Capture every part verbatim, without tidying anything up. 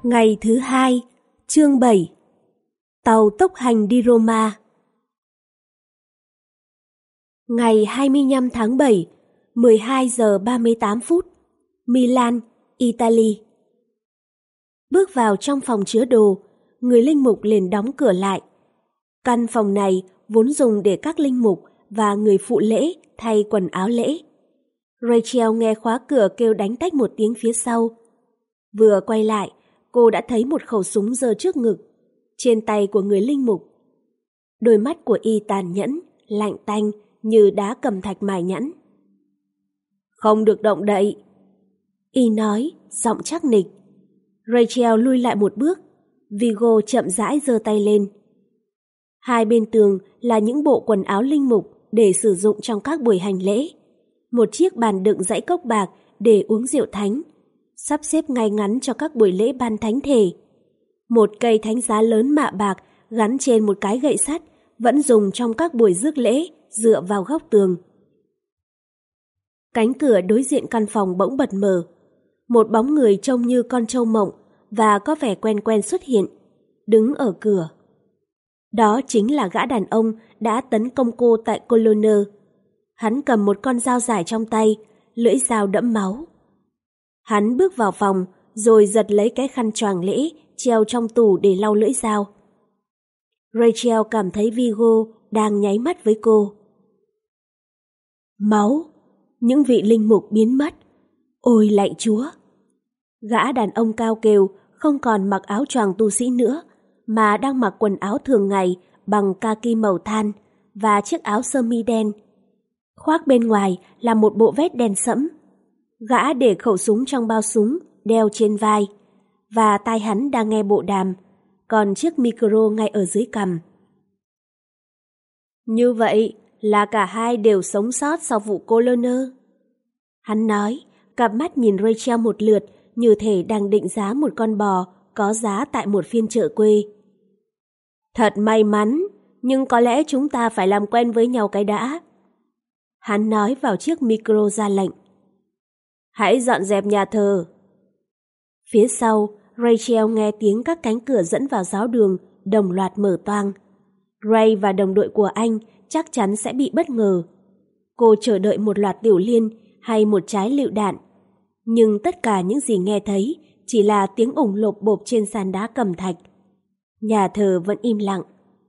Ngày thứ hai, chương bảy. Tàu tốc hành đi Roma. Ngày hai mươi lăm tháng bảy, mười hai giờ ba mươi tám phút, Milan, Italy. Bước vào trong phòng chứa đồ, người linh mục liền đóng cửa lại. Căn phòng này vốn dùng để các linh mục và người phụ lễ thay quần áo lễ. Rachel nghe khóa cửa kêu đánh tách một tiếng phía sau. Vừa quay lại, cô đã thấy một khẩu súng giơ trước ngực, trên tay của người linh mục. Đôi mắt của y tàn nhẫn, lạnh tanh như đá cầm thạch mài nhẵn. Không được động đậy, y nói, giọng chắc nịch. Rachel lui lại một bước, Vigo chậm rãi giơ tay lên. Hai bên tường là những bộ quần áo linh mục để sử dụng trong các buổi hành lễ. Một chiếc bàn đựng dãy cốc bạc để uống rượu thánh, sắp xếp ngay ngắn cho các buổi lễ ban thánh thể. Một cây thánh giá lớn mạ bạc gắn trên một cái gậy sắt vẫn dùng trong các buổi rước lễ dựa vào góc tường. Cánh cửa đối diện căn phòng bỗng bật mở. Một bóng người trông như con trâu mộng và có vẻ quen quen xuất hiện, đứng ở cửa. Đó chính là gã đàn ông đã tấn công cô tại Cologne. Hắn cầm một con dao dài trong tay, lưỡi dao đẫm máu. Hắn bước vào phòng rồi giật lấy cái khăn choàng lễ treo trong tủ để lau lưỡi dao. Rachel cảm thấy Vigo đang nháy mắt với cô. Máu, những vị linh mục biến mất. Ôi lạy Chúa! Gã đàn ông cao kêu không còn mặc áo choàng tu sĩ nữa, mà đang mặc quần áo thường ngày bằng kaki màu than và chiếc áo sơ mi đen. Khoác bên ngoài là một bộ vest đen sẫm. Gã để khẩu súng trong bao súng, đeo trên vai, và tai hắn đang nghe bộ đàm, còn chiếc micro ngay ở dưới cằm. Như vậy là cả hai đều sống sót sau vụ Cologne. Hắn nói, cặp mắt nhìn Rachel một lượt như thể đang định giá một con bò có giá tại một phiên chợ quê. Thật may mắn, nhưng có lẽ chúng ta phải làm quen với nhau cái đã. Hắn nói vào chiếc micro ra lệnh. Hãy dọn dẹp nhà thờ. Phía sau, Rachel nghe tiếng các cánh cửa dẫn vào giáo đường đồng loạt mở toang. Ray và đồng đội của anh chắc chắn sẽ bị bất ngờ. Cô chờ đợi một loạt tiểu liên hay một trái lựu đạn. Nhưng tất cả những gì nghe thấy chỉ là tiếng ủng lộp bộp trên sàn đá cẩm thạch. Nhà thờ vẫn im lặng.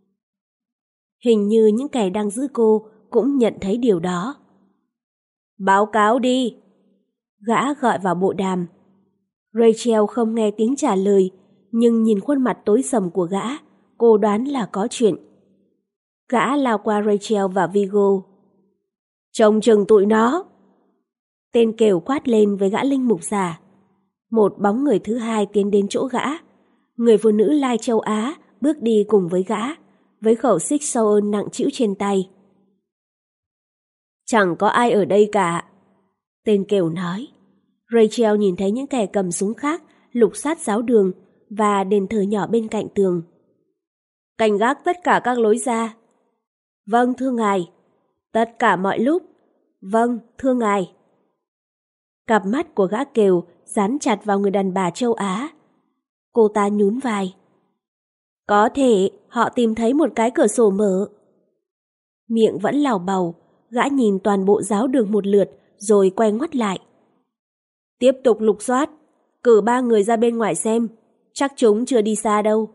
Hình như những kẻ đang giữ cô cũng nhận thấy điều đó. Báo cáo đi! Gã gọi vào bộ đàm. Rachel không nghe tiếng trả lời, nhưng nhìn khuôn mặt tối sầm của gã, cô đoán là có chuyện. Gã lao qua Rachel và Vigo. Trông chừng tụi nó! Tên kêu quát lên với gã linh mục già. Một bóng người thứ hai tiến đến chỗ gã. Người phụ nữ lai châu Á bước đi cùng với gã, với khẩu xích Sauer nặng trĩu trên tay. Chẳng có ai ở đây cả, tên kêu nói. Rachel nhìn thấy những kẻ cầm súng khác lục soát giáo đường và đền thờ nhỏ bên cạnh tường. Canh gác tất cả các lối ra. Vâng, thưa ngài. Tất cả mọi lúc. Vâng, thưa ngài. Cặp mắt của gã kêu dán chặt vào người đàn bà châu Á. Cô ta nhún vai. Có thể họ tìm thấy một cái cửa sổ mở. Miệng vẫn lảo bầu, gã nhìn toàn bộ giáo đường một lượt rồi quay ngoắt lại. Tiếp tục lục soát, cử ba người ra bên ngoài xem, chắc chúng chưa đi xa đâu.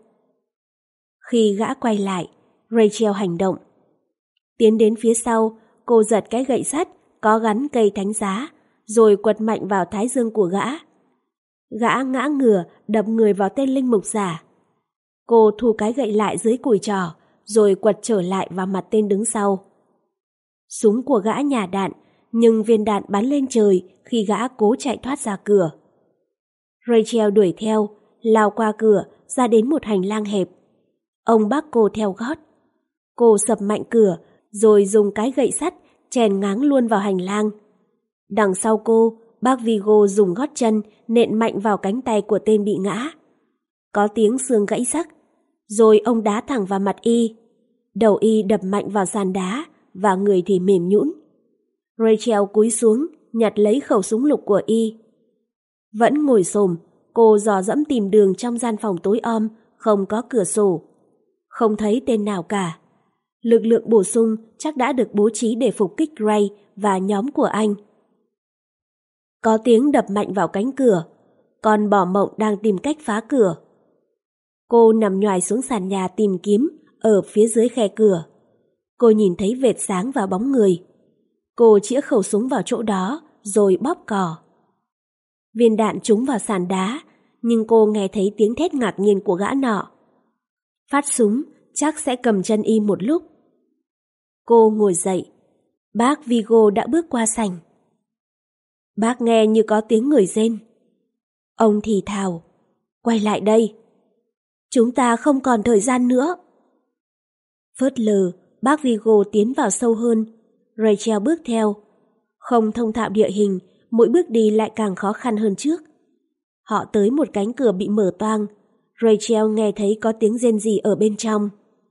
Khi gã quay lại, Rachel hành động. Tiến đến phía sau, cô giật cái gậy sắt có gắn cây thánh giá, rồi quật mạnh vào thái dương của gã. Gã ngã ngửa đập người vào tên linh mục giả. Cô thu cái gậy lại dưới cùi trò, rồi quật trở lại vào mặt tên đứng sau. Súng của gã nhả đạn, nhưng viên đạn bắn lên trời khi gã cố chạy thoát ra cửa. Rachel đuổi theo, lao qua cửa ra đến một hành lang hẹp. Ông bác cô theo gót. Cô sập mạnh cửa, rồi dùng cái gậy sắt chèn ngáng luôn vào hành lang. Đằng sau cô, bác Vigo dùng gót chân nện mạnh vào cánh tay của tên bị ngã. Có tiếng xương gãy rắc, rồi ông đá thẳng vào mặt y. Đầu y đập mạnh vào sàn đá và người thì mềm nhũn. Rachel cúi xuống nhặt lấy khẩu súng lục của y. Vẫn ngồi xổm, cô dò dẫm tìm đường trong gian phòng tối om, không có cửa sổ. Không thấy tên nào cả. Lực lượng bổ sung chắc đã được bố trí để phục kích Gray và nhóm của anh. Có tiếng đập mạnh vào cánh cửa, còn Bỏ Mộng đang tìm cách phá cửa. Cô nằm nhoài xuống sàn nhà tìm kiếm ở phía dưới khe cửa. Cô nhìn thấy vệt sáng và bóng người. Cô chĩa khẩu súng vào chỗ đó rồi bóp cò. Viên đạn trúng vào sàn đá, nhưng cô nghe thấy tiếng thét ngạc nhiên của gã nọ. Phát súng chắc sẽ cầm chân im một lúc. Cô ngồi dậy. Bác Vigo đã bước qua sảnh. Bác nghe như có tiếng người rên. Ông thì thào, quay lại đây. Chúng ta không còn thời gian nữa. Phớt lờ, bác Vigo tiến vào sâu hơn. Rachel bước theo. Không thông thạo địa hình, mỗi bước đi lại càng khó khăn hơn trước. Họ tới một cánh cửa bị mở toang. Rachel nghe thấy có tiếng rên rỉ ở bên trong.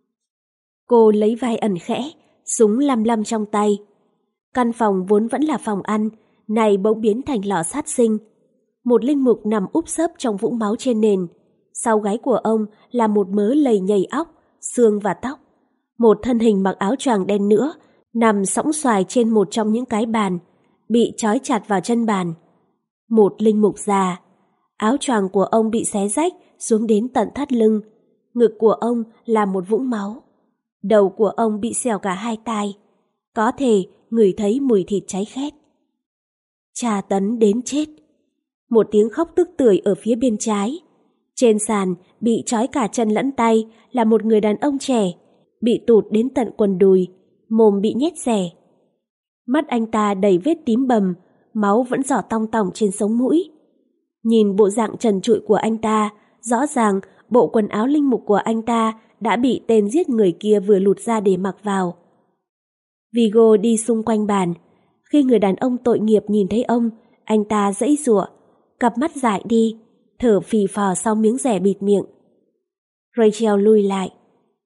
Cô lấy vai ẩn khẽ, súng lăm lăm trong tay. Căn phòng vốn vẫn là phòng ăn, này bỗng biến thành lò sát sinh. Một linh mục nằm úp sấp trong vũng máu trên nền. Sau gáy của ông là một mớ lầy nhầy óc, xương và tóc. Một thân hình mặc áo choàng đen nữa nằm sõng xoài trên một trong những cái bàn, bị trói chặt vào chân bàn. Một linh mục già. Áo choàng của ông bị xé rách xuống đến tận thắt lưng. Ngực của ông là một vũng máu. Đầu của ông bị xẻo cả hai tai. Có thể ngửi thấy mùi thịt cháy khét. Tra tấn đến chết. Một tiếng khóc tức tưởi ở phía bên trái. Trên sàn bị trói cả chân lẫn tay là một người đàn ông trẻ, bị tụt đến tận quần đùi, mồm bị nhét rẻ. Mắt anh ta đầy vết tím bầm, máu vẫn rỏ tong tỏng trên sống mũi. Nhìn bộ dạng trần trụi của anh ta, rõ ràng bộ quần áo linh mục của anh ta đã bị tên giết người kia vừa lụt ra để mặc vào. Vigo đi xung quanh bàn. Khi người đàn ông tội nghiệp nhìn thấy ông, anh ta giãy giụa, cặp mắt dại đi, thở phì phò sau miếng rẻ bịt miệng. Rachel lùi lại.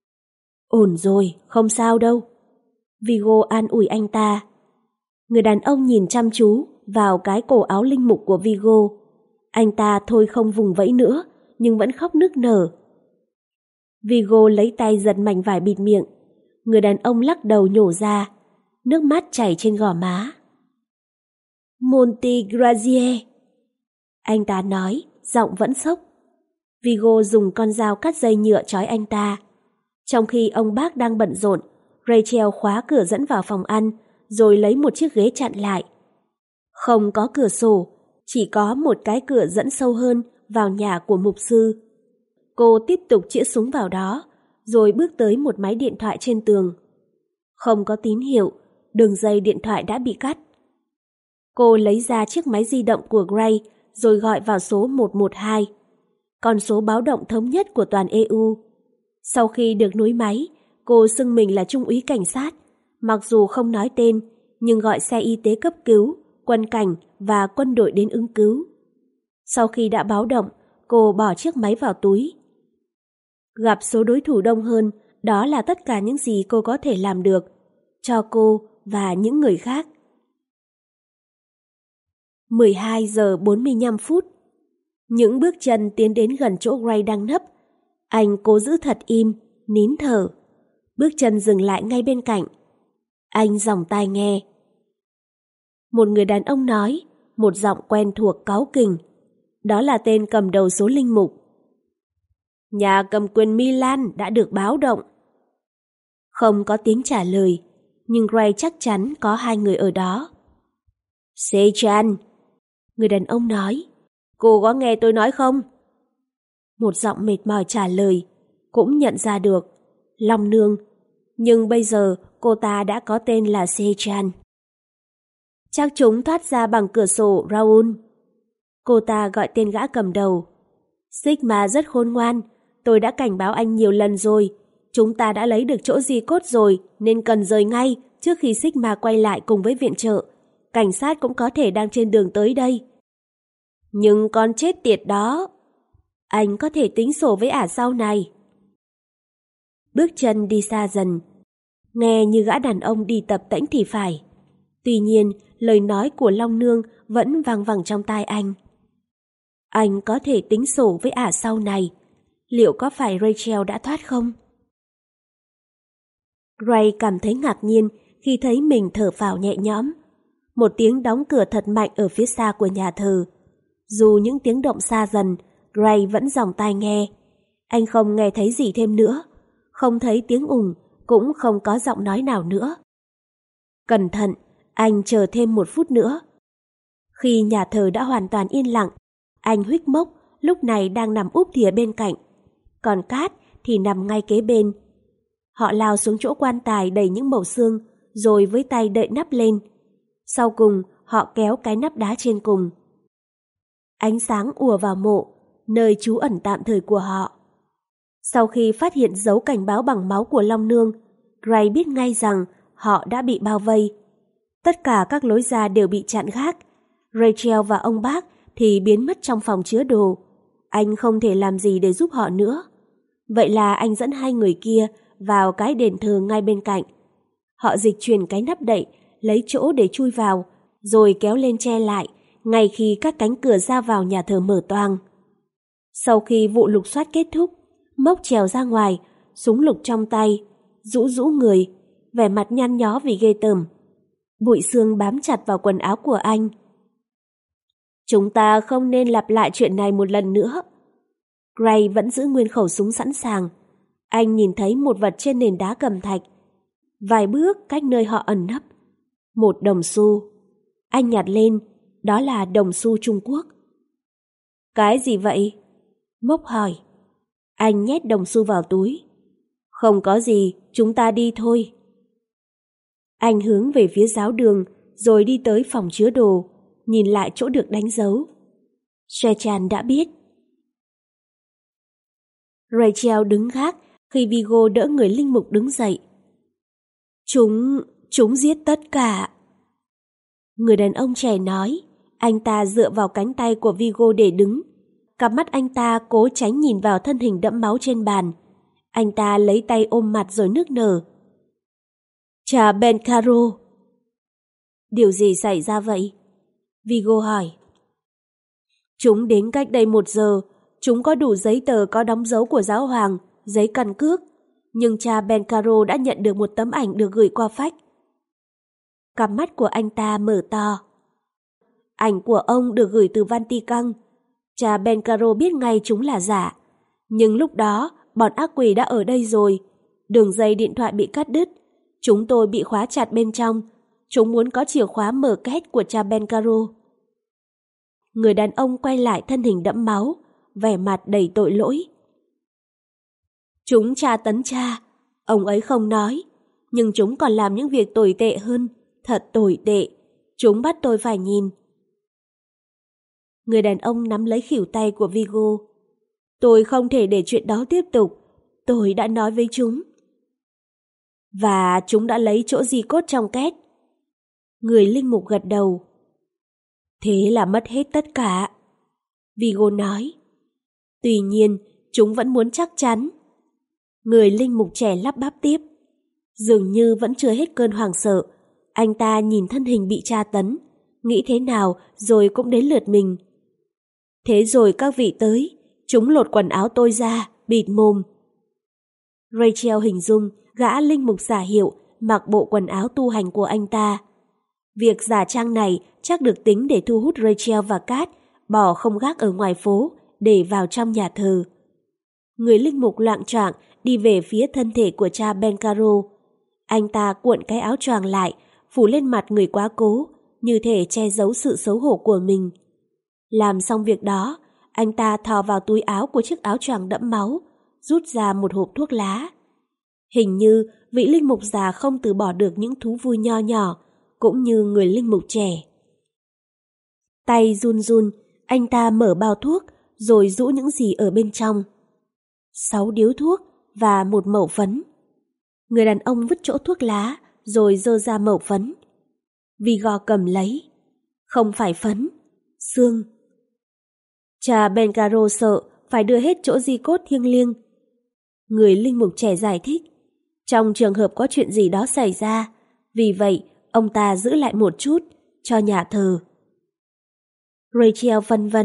Ổn rồi, không sao đâu. Vigo an ủi anh ta. Người đàn ông nhìn chăm chú vào cái cổ áo linh mục của Vigo. Anh ta thôi không vùng vẫy nữa, nhưng vẫn khóc nức nở. Vigo lấy tay giật mảnh vải bịt miệng. Người đàn ông lắc đầu nhổ ra, nước mắt chảy trên gò má. Montegrazie, anh ta nói, giọng vẫn sốc. Vigo dùng con dao cắt dây nhựa trói anh ta. Trong khi ông bác đang bận rộn, Rachel khóa cửa dẫn vào phòng ăn, rồi lấy một chiếc ghế chặn lại. Không có cửa sổ, chỉ có một cái cửa dẫn sâu hơn vào nhà của mục sư. Cô tiếp tục chĩa súng vào đó, rồi bước tới một máy điện thoại trên tường. Không có tín hiệu, đường dây điện thoại đã bị cắt. Cô lấy ra chiếc máy di động của Gray, rồi gọi vào số một một hai, con số báo động thống nhất của toàn e u. Sau khi được nối máy, cô xưng mình là trung úy cảnh sát, mặc dù không nói tên, nhưng gọi xe y tế cấp cứu, quân cảnh và quân đội đến ứng cứu. Sau khi đã báo động, cô bỏ chiếc máy vào túi. Gặp số đối thủ đông hơn, đó là tất cả những gì cô có thể làm được, cho cô và những người khác. mười hai giờ bốn mươi lăm phút. Những bước chân tiến đến gần chỗ Gray đang nấp. Anh cố giữ thật im, nín thở. Bước chân dừng lại ngay bên cạnh. Anh giòng tai nghe. Một người đàn ông nói, một giọng quen thuộc cáu kỉnh. Đó là tên cầm đầu số linh mục. Nhà cầm quyền Milan đã được báo động. Không có tiếng trả lời, nhưng Gray chắc chắn có hai người ở đó. Sechan, người đàn ông nói, cô có nghe tôi nói không? Một giọng mệt mỏi trả lời, cũng nhận ra được, Long Nương, nhưng bây giờ cô ta đã có tên là Sechan. Chắc chúng thoát ra bằng cửa sổ, Raoul. Cô ta gọi tên gã cầm đầu. Sigma rất khôn ngoan, tôi đã cảnh báo anh nhiều lần rồi. Chúng ta đã lấy được chỗ di cốt rồi, nên cần rời ngay trước khi Sigma quay lại cùng với viện trợ. Cảnh sát cũng có thể đang trên đường tới đây. Nhưng con chết tiệt đó, anh có thể tính sổ với ả sau này. Bước chân đi xa dần, nghe như gã đàn ông đi tập tễnh thì phải. Tuy nhiên, lời nói của Long Nương vẫn vang vẳng trong tai anh. Anh có thể tính sổ với ả sau này. Liệu có phải Rachel đã thoát không? Ray cảm thấy ngạc nhiên khi thấy mình thở phào nhẹ nhõm. Một tiếng đóng cửa thật mạnh ở phía xa của nhà thờ. Dù những tiếng động xa dần, Ray vẫn dòng tai nghe. Anh không nghe thấy gì thêm nữa, không thấy tiếng ùng, cũng không có giọng nói nào nữa. Cẩn thận, anh chờ thêm một phút nữa. Khi nhà thờ đã hoàn toàn yên lặng, anh huých mốc lúc này đang nằm úp thìa bên cạnh, còn Cát thì nằm ngay kế bên. Họ lao xuống chỗ quan tài đầy những mẩu xương, rồi với tay đậy nắp lên. Sau cùng, họ kéo cái nắp đá trên cùng. Ánh sáng ùa vào mộ, nơi trú ẩn tạm thời của họ. Sau khi phát hiện dấu cảnh báo bằng máu của Long Nương, Ray biết ngay rằng họ đã bị bao vây. Tất cả các lối ra đều bị chặn gác. Rachel và ông bác thì biến mất trong phòng chứa đồ. Anh không thể làm gì để giúp họ nữa. Vậy là anh dẫn hai người kia vào cái đền thờ ngay bên cạnh. Họ dịch chuyển cái nắp đậy, lấy chỗ để chui vào, rồi kéo lên che lại, ngay khi các cánh cửa ra vào nhà thờ mở toang. Sau khi vụ lục soát kết thúc, Mốc trèo ra ngoài, súng lục trong tay, rũ rũ người, vẻ mặt nhăn nhó vì ghê tởm. Bụi xương bám chặt vào quần áo của anh. Chúng ta không nên lặp lại chuyện này một lần nữa. Gray vẫn giữ nguyên khẩu súng sẵn sàng. Anh nhìn thấy một vật trên nền đá cẩm thạch, vài bước cách nơi họ ẩn nấp. Một đồng xu. Anh nhặt lên, đó là đồng xu Trung Quốc. Cái gì vậy? Mốc hỏi. Anh nhét đồng xu vào túi. Không có gì, chúng ta đi thôi. Anh hướng về phía giáo đường, rồi đi tới phòng chứa đồ, nhìn lại chỗ được đánh dấu. Sechan đã biết. Rachel đứng gác khi Vigo đỡ người linh mục đứng dậy. Chúng, chúng giết tất cả. Người đàn ông trẻ nói, anh ta dựa vào cánh tay của Vigo để đứng. Cặp mắt anh ta cố tránh nhìn vào thân hình đẫm máu trên bàn. Anh ta lấy tay ôm mặt rồi nức nở. Cha Bencaro. Điều gì xảy ra vậy? Vigo hỏi. Chúng đến cách đây một giờ. Chúng có đủ giấy tờ có đóng dấu của giáo hoàng, giấy căn cước. Nhưng cha Bencaro đã nhận được một tấm ảnh được gửi qua fax. Cặp mắt của anh ta mở to. Ảnh của ông được gửi từ Vatican. Cha Bencaro biết ngay chúng là giả. Nhưng lúc đó, bọn ác quỷ đã ở đây rồi. Đường dây điện thoại bị cắt đứt. Chúng tôi bị khóa chặt bên trong. Chúng muốn có chìa khóa mở két của cha Bencaro. Người đàn ông quay lại thân hình đẫm máu, vẻ mặt đầy tội lỗi. Chúng tra tấn cha. Ông ấy không nói. Nhưng chúng còn làm những việc tồi tệ hơn. Thật tồi tệ. Chúng bắt tôi phải nhìn. Người đàn ông nắm lấy khuỷu tay của Vigo. Tôi không thể để chuyện đó tiếp tục. Tôi đã nói với chúng. Và chúng đã lấy chỗ di cốt trong két. Người linh mục gật đầu. Thế là mất hết tất cả. Vigo nói. Tuy nhiên, chúng vẫn muốn chắc chắn. Người linh mục trẻ lắp bắp tiếp. Dường như vẫn chưa hết cơn hoảng sợ. Anh ta nhìn thân hình bị tra tấn, nghĩ thế nào rồi cũng đến lượt mình. Thế rồi các vị tới, chúng lột quần áo tôi ra, bịt mồm. Rachel hình dung gã linh mục giả hiệu mặc bộ quần áo tu hành của anh ta. Việc giả trang này chắc được tính để thu hút Rachel và Kat bỏ không gác ở ngoài phố để vào trong nhà thờ. Người linh mục loạng choạng đi về phía thân thể của cha Bencaro. Anh ta cuộn cái áo choàng lại, phủ lên mặt người quá cố, như thể che giấu sự xấu hổ của mình. Làm xong việc đó, anh ta thò vào túi áo của chiếc áo choàng đẫm máu, rút ra một hộp thuốc lá. Hình như vị linh mục già không từ bỏ được những thú vui nho nhỏ, cũng như người linh mục trẻ. Tay run run, anh ta mở bao thuốc, rồi rũ những gì ở bên trong. Sáu điếu thuốc và một mẩu phấn. Người đàn ông vứt chỗ thuốc lá, rồi giơ ra mẩu phấn. Vigo cầm lấy. Không phải phấn, xương. Cha Bencaro sợ phải đưa hết chỗ di cốt thiêng liêng. Người linh mục trẻ giải thích. Trong trường hợp có chuyện gì đó xảy ra, vì vậy ông ta giữ lại một chút cho nhà thờ. Rachel vân vân,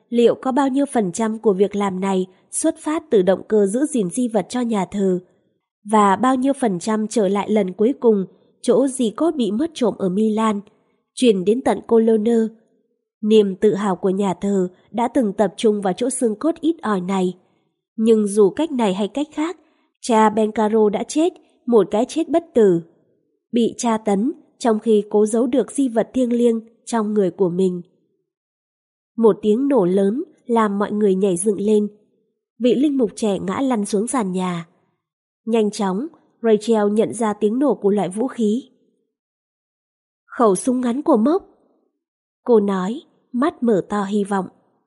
liệu có bao nhiêu phần trăm của việc làm này xuất phát từ động cơ giữ gìn di vật cho nhà thờ, và bao nhiêu phần trăm trở lại lần cuối cùng chỗ di cốt bị mất trộm ở Milan, chuyển đến tận Cologne. Niềm tự hào của nhà thờ đã từng tập trung vào chỗ xương cốt ít ỏi này. Nhưng dù cách này hay cách khác, cha Bencaro đã chết một cái chết bất tử, bị tra tấn trong khi cố giấu được di vật thiêng liêng trong người của mình. Một tiếng nổ lớn làm mọi người nhảy dựng lên. Vị linh mục trẻ ngã lăn xuống sàn nhà. Nhanh chóng, Rachel nhận ra tiếng nổ của loại vũ khí. Khẩu súng ngắn của Mốc. Cô nói, mắt mở to hy vọng.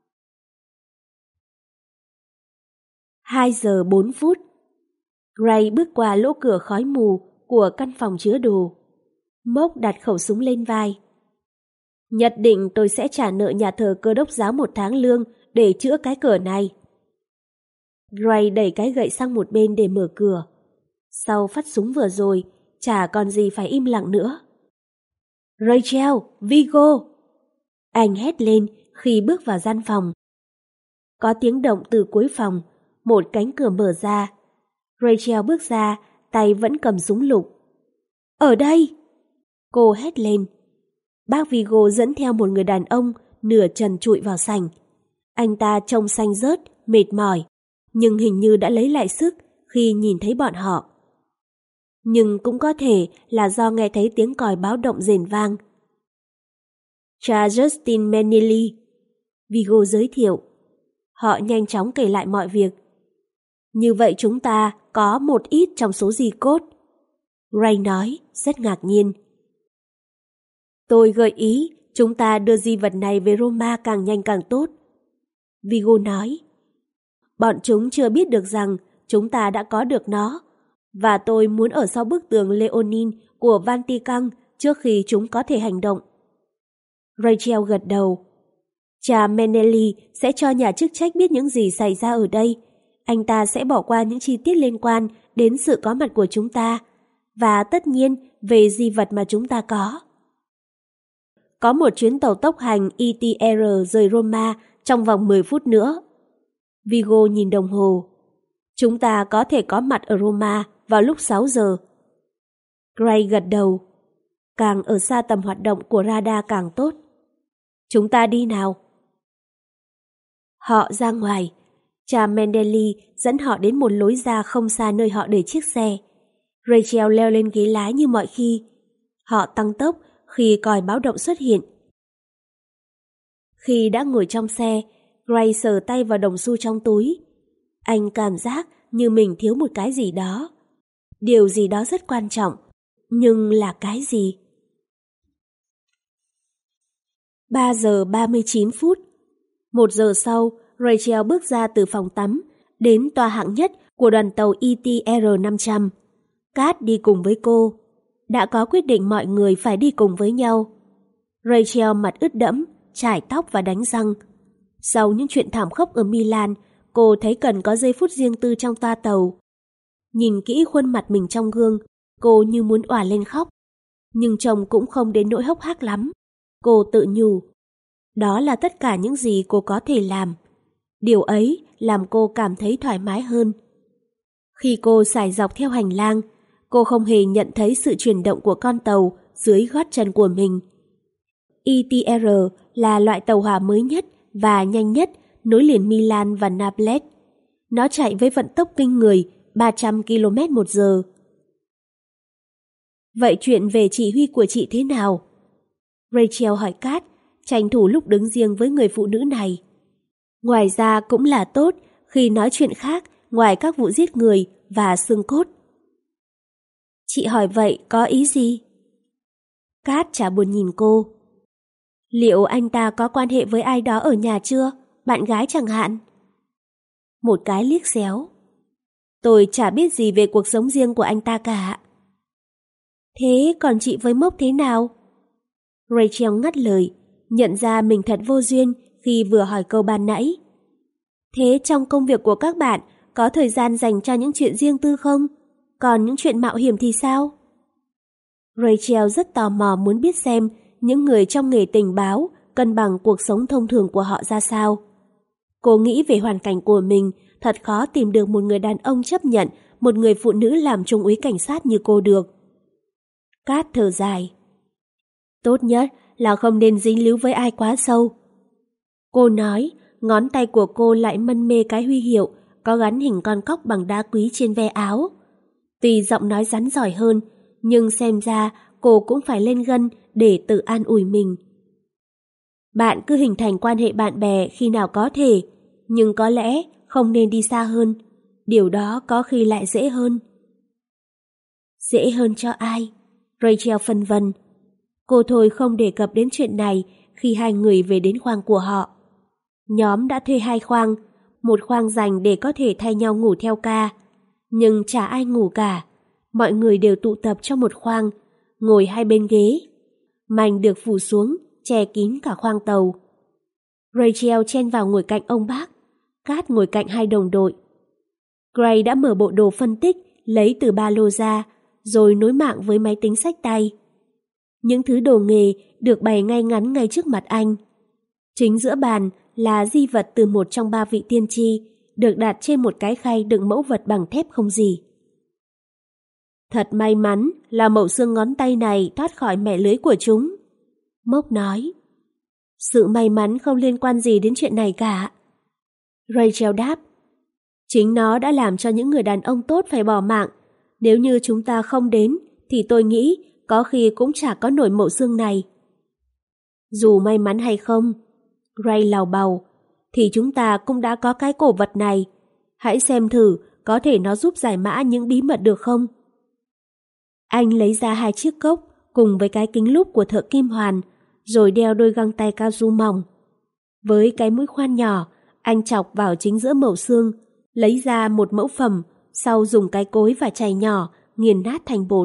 Hai giờ bốn phút. Gray bước qua lỗ cửa khói mù của căn phòng chứa đồ. Mốc đặt khẩu súng lên vai. Nhất định tôi sẽ trả nợ nhà thờ Cơ đốc giáo một tháng lương để chữa cái cửa này. Gray đẩy cái gậy sang một bên để mở cửa. Sau phát súng vừa rồi, chả còn gì phải im lặng nữa. Rachel, Vigo! Anh hét lên khi bước vào gian phòng. Có tiếng động từ cuối phòng, một cánh cửa mở ra. Rachel bước ra, tay vẫn cầm súng lục. Ở đây! Cô hét lên. Bác Vigo dẫn theo một người đàn ông nửa trần trụi vào sảnh. Anh ta trông xanh rớt, mệt mỏi, nhưng hình như đã lấy lại sức khi nhìn thấy bọn họ. Nhưng cũng có thể là do nghe thấy tiếng còi báo động rền vang. Cha Justin Manelli, Vigo giới thiệu. Họ nhanh chóng kể lại mọi việc. Như vậy chúng ta có một ít trong số di cốt. Ray nói, rất ngạc nhiên. Tôi gợi ý chúng ta đưa di vật này về Roma càng nhanh càng tốt. Vigo nói. Bọn chúng chưa biết được rằng chúng ta đã có được nó, và tôi muốn ở sau bức tường Leonin của Vatican trước khi chúng có thể hành động. Rachel gật đầu. Cha Manelli sẽ cho nhà chức trách biết những gì xảy ra ở đây. Anh ta sẽ bỏ qua những chi tiết liên quan đến sự có mặt của chúng ta, và tất nhiên về di vật mà chúng ta có. Có một chuyến tàu tốc hành E T R rời Roma trong vòng mười phút nữa. Vigo nhìn đồng hồ. Chúng ta có thể có mặt ở Roma vào lúc sáu giờ. Gray gật đầu. Càng ở xa tầm hoạt động của radar càng tốt. Chúng ta đi nào. Họ ra ngoài. Cha Manelli dẫn họ đến một lối ra không xa nơi họ để chiếc xe. Rachel leo lên ghế lái như mọi khi. Họ tăng tốc khi còi báo động xuất hiện. Khi đã ngồi trong xe, Gray sờ tay vào đồng xu trong túi. Anh cảm giác như mình thiếu một cái gì đó. Điều gì đó rất quan trọng. Nhưng là cái gì? ba giờ ba mươi chín phút. Một giờ sau, Rachel bước ra từ phòng tắm, đến toa hạng nhất của đoàn tàu E T R năm trăm. Kat đi cùng với cô. Đã có quyết định mọi người phải đi cùng với nhau. Rachel mặt ướt đẫm, chải tóc và đánh răng. Sau những chuyện thảm khốc ở Milan, cô thấy cần có giây phút riêng tư trong toa tàu. Nhìn kỹ khuôn mặt mình trong gương, cô như muốn òa lên khóc. Nhưng trông cũng không đến nỗi hốc hác lắm. Cô tự nhủ. Đó là tất cả những gì cô có thể làm. Điều ấy làm cô cảm thấy thoải mái hơn. Khi cô sải dọc theo hành lang, cô không hề nhận thấy sự chuyển động của con tàu dưới gót chân của mình. E T R là loại tàu hỏa mới nhất và nhanh nhất nối liền Milan và Naples. Nó chạy với vận tốc kinh người ba trăm ki lô mét một giờ. Vậy chuyện về chỉ huy của chị thế nào? Rachel hỏi Kat, tranh thủ lúc đứng riêng với người phụ nữ này. Ngoài ra cũng là tốt khi nói chuyện khác ngoài các vụ giết người và xương cốt. Chị hỏi vậy có ý gì? Kat chả buồn nhìn cô. Liệu anh ta có quan hệ với ai đó ở nhà chưa? Bạn gái chẳng hạn? Một cái liếc xéo. Tôi chả biết gì về cuộc sống riêng của anh ta cả. Thế còn chị với Mốc thế nào? Rachel ngắt lời, nhận ra mình thật vô duyên khi vừa hỏi câu ban nãy. Thế trong công việc của các bạn có thời gian dành cho những chuyện riêng tư không? Còn những chuyện mạo hiểm thì sao? Rachel rất tò mò muốn biết xem những người trong nghề tình báo cân bằng cuộc sống thông thường của họ ra sao. Cô nghĩ về hoàn cảnh của mình, thật khó tìm được một người đàn ông chấp nhận một người phụ nữ làm trung úy cảnh sát như cô được. Cát thở dài. Tốt nhất là không nên dính líu với ai quá sâu. Cô nói, ngón tay của cô lại mân mê cái huy hiệu có gắn hình con cóc bằng đá quý trên ve áo. Tuy giọng nói rắn giỏi hơn, nhưng xem ra cô cũng phải lên gân để tự an ủi mình. Bạn cứ hình thành quan hệ bạn bè khi nào có thể, nhưng có lẽ không nên đi xa hơn. Điều đó có khi lại dễ hơn. Dễ hơn cho ai? Rachel phân vân. Cô thôi không đề cập đến chuyện này khi hai người về đến khoang của họ. Nhóm đã thuê hai khoang, một khoang dành để có thể thay nhau ngủ theo ca. Nhưng chả ai ngủ cả. Mọi người đều tụ tập trong một khoang, ngồi hai bên ghế. Mành được phủ xuống, che kín cả khoang tàu. Rachel chen vào ngồi cạnh ông bác, Cát ngồi cạnh hai đồng đội. Gray đã mở bộ đồ phân tích, lấy từ ba lô ra, rồi nối mạng với máy tính xách tay. Những thứ đồ nghề được bày ngay ngắn ngay trước mặt anh. Chính giữa bàn là di vật từ một trong ba vị tiên tri, được đặt trên một cái khay đựng mẫu vật bằng thép không gì. Thật may mắn là mẩu xương ngón tay này thoát khỏi mẻ lưới của chúng. Mốc nói. Sự may mắn không liên quan gì đến chuyện này cả. Rachel đáp. Chính nó đã làm cho những người đàn ông tốt phải bỏ mạng. Nếu như chúng ta không đến, thì tôi nghĩ có khi cũng chả có nổi mẩu xương này. Dù may mắn hay không, Ray lào bào, thì chúng ta cũng đã có cái cổ vật này. Hãy xem thử có thể nó giúp giải mã những bí mật được không? Anh lấy ra hai chiếc cốc cùng với cái kính lúp của thợ kim hoàn, rồi đeo đôi găng tay cao su mỏng. Với cái mũi khoan nhỏ, anh chọc vào chính giữa mẩu xương, lấy ra một mẫu phẩm, sau dùng cái cối và chày nhỏ nghiền nát thành bột.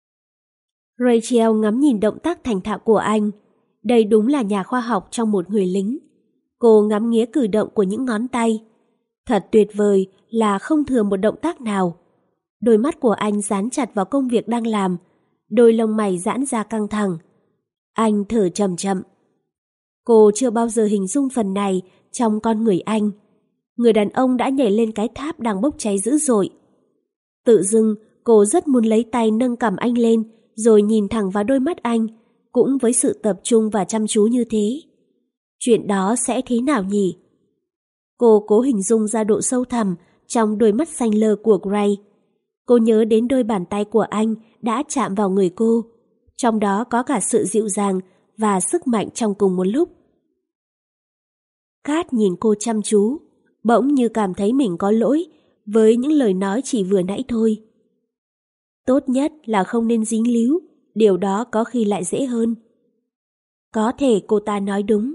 Rachel ngắm nhìn động tác thành thạo của anh. Đây đúng là nhà khoa học trong một người lính. Cô ngắm nghía cử động của những ngón tay. Thật tuyệt vời là không thừa một động tác nào. Đôi mắt của anh dán chặt vào công việc đang làm, đôi lông mày giãn ra căng thẳng. Anh thở chậm chậm. Cô chưa bao giờ hình dung phần này trong con người anh. Người đàn ông đã nhảy lên cái tháp đang bốc cháy dữ dội. Tự dưng cô rất muốn lấy tay nâng cằm anh lên, rồi nhìn thẳng vào đôi mắt anh, cũng với sự tập trung và chăm chú như thế. Chuyện đó sẽ thế nào nhỉ? Cô cố hình dung ra độ sâu thẳm trong đôi mắt xanh lơ của Gray. Cô nhớ đến đôi bàn tay của anh đã chạm vào người cô, trong đó có cả sự dịu dàng và sức mạnh trong cùng một lúc. Cát nhìn cô chăm chú, bỗng như cảm thấy mình có lỗi với những lời nói chỉ vừa nãy thôi. Tốt nhất là không nên dính líu, điều đó có khi lại dễ hơn. Có thể cô ta nói đúng.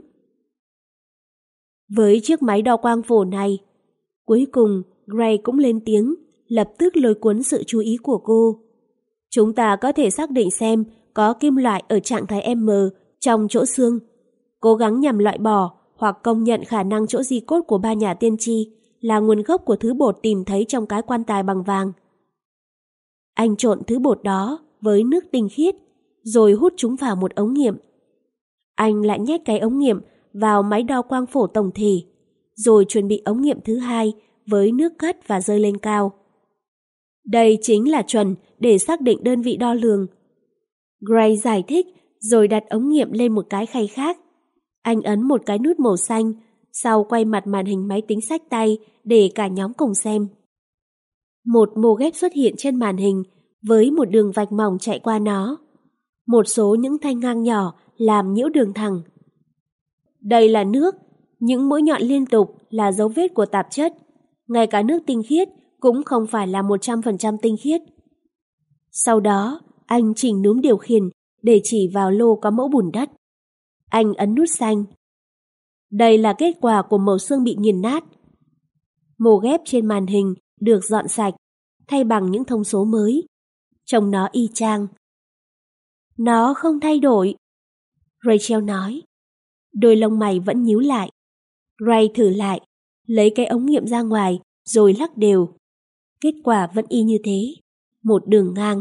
Với chiếc máy đo quang phổ này, cuối cùng Gray cũng lên tiếng, lập tức lôi cuốn sự chú ý của cô. Chúng ta có thể xác định xem có kim loại ở trạng thái M trong chỗ xương, cố gắng nhằm loại bỏ hoặc công nhận khả năng chỗ di cốt của ba nhà tiên tri là nguồn gốc của thứ bột tìm thấy trong cái quan tài bằng vàng. Anh trộn thứ bột đó với nước tinh khiết, rồi hút chúng vào một ống nghiệm. Anh lại nhét cái ống nghiệm vào máy đo quang phổ tổng thể, rồi chuẩn bị ống nghiệm thứ hai với nước cất và dơ lên cao. Đây chính là chuẩn để xác định đơn vị đo lường. Gray giải thích, rồi đặt ống nghiệm lên một cái khay khác. Anh ấn một cái nút màu xanh, sau quay mặt màn hình máy tính xách tay để cả nhóm cùng xem. Một mô ghép xuất hiện trên màn hình với một đường vạch mỏng chạy qua nó. Một số những thanh ngang nhỏ làm nhiễu đường thẳng. Đây là nước, những mũi nhọn liên tục là dấu vết của tạp chất. Ngay cả nước tinh khiết cũng không phải là một trăm phần trăm tinh khiết. Sau đó, anh chỉnh núm điều khiển để chỉ vào lô có mẫu bùn đất. Anh ấn nút xanh. Đây là kết quả của mẩu xương bị nghiền nát. Mô ghép trên màn hình được dọn sạch, thay bằng những thông số mới. Trông nó y chang. Nó không thay đổi, Rachel nói. Đôi lông mày vẫn nhíu lại. Gray thử lại, lấy cái ống nghiệm ra ngoài, rồi lắc đều. Kết quả vẫn y như thế, một đường ngang.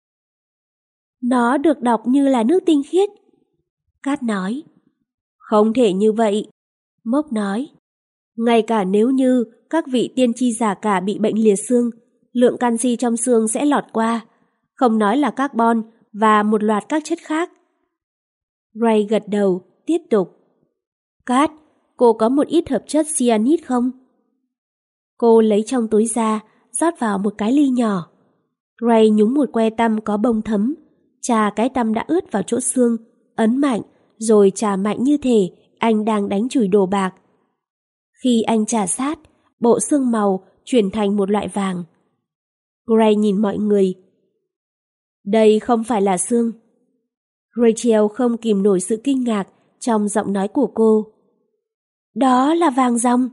Nó được đọc như là nước tinh khiết. Cát nói. Không thể như vậy, Mốc nói. Ngay cả nếu như các vị tiên tri giả cả bị bệnh liệt xương, lượng canxi trong xương sẽ lọt qua, không nói là carbon và một loạt các chất khác. Ray gật đầu, tiếp tục. Kat, cô có một ít hợp chất cyanide không? Cô lấy trong túi ra, rót vào một cái ly nhỏ. Ray nhúng một que tăm có bông thấm, chà cái tăm đã ướt vào chỗ xương, ấn mạnh, rồi chà mạnh như thể anh đang đánh chùi đồ bạc. Khi anh chà sát, bộ xương màu chuyển thành một loại vàng. Ray nhìn mọi người. Đây không phải là xương. Rachel không kìm nổi sự kinh ngạc trong giọng nói của cô. Đó là vàng ròng.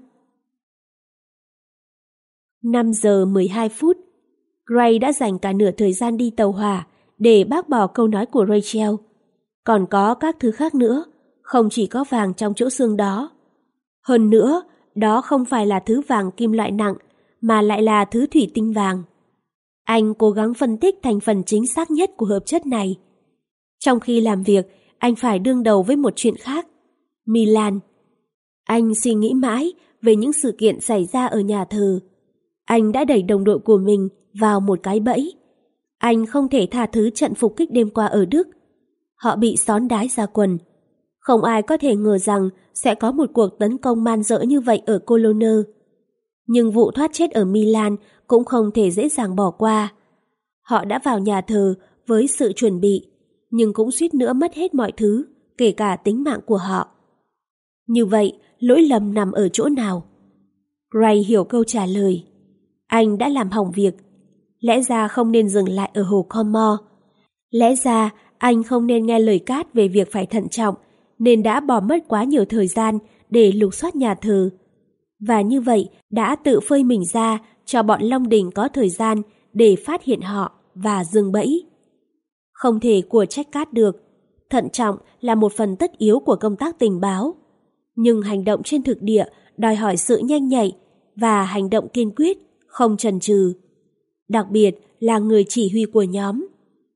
năm giờ mười hai phút. Ray đã dành cả nửa thời gian đi tàu hỏa để bác bỏ câu nói của Rachel. Còn có các thứ khác nữa, không chỉ có vàng trong chỗ xương đó. Hơn nữa, đó không phải là thứ vàng kim loại nặng, mà lại là thứ thủy tinh vàng. Anh cố gắng phân tích thành phần chính xác nhất của hợp chất này. Trong khi làm việc, anh phải đương đầu với một chuyện khác. Milan. Anh suy nghĩ mãi về những sự kiện xảy ra ở nhà thờ. Anh đã đẩy đồng đội của mình vào một cái bẫy. Anh không thể tha thứ trận phục kích đêm qua ở Đức. Họ bị xón đái ra quần. Không ai có thể ngờ rằng sẽ có một cuộc tấn công man dợ như vậy ở Cologne. Nhưng vụ thoát chết ở Milan cũng không thể dễ dàng bỏ qua. Họ đã vào nhà thờ với sự chuẩn bị, nhưng cũng suýt nữa mất hết mọi thứ, kể cả tính mạng của họ. Như vậy, lỗi lầm nằm ở chỗ nào? Ray hiểu câu trả lời. Anh đã làm hỏng việc. Lẽ ra không nên dừng lại ở hồ Como. Lẽ ra anh không nên nghe lời Kat về việc phải thận trọng, nên đã bỏ mất quá nhiều thời gian để lục soát nhà thờ. Và như vậy đã tự phơi mình ra cho bọn Long Đình có thời gian để phát hiện họ và dừng bẫy. Không thể của trách Kat được. Thận trọng là một phần tất yếu của công tác tình báo. Nhưng hành động trên thực địa đòi hỏi sự nhanh nhạy và hành động kiên quyết, không chần chừ. Đặc biệt là người chỉ huy của nhóm.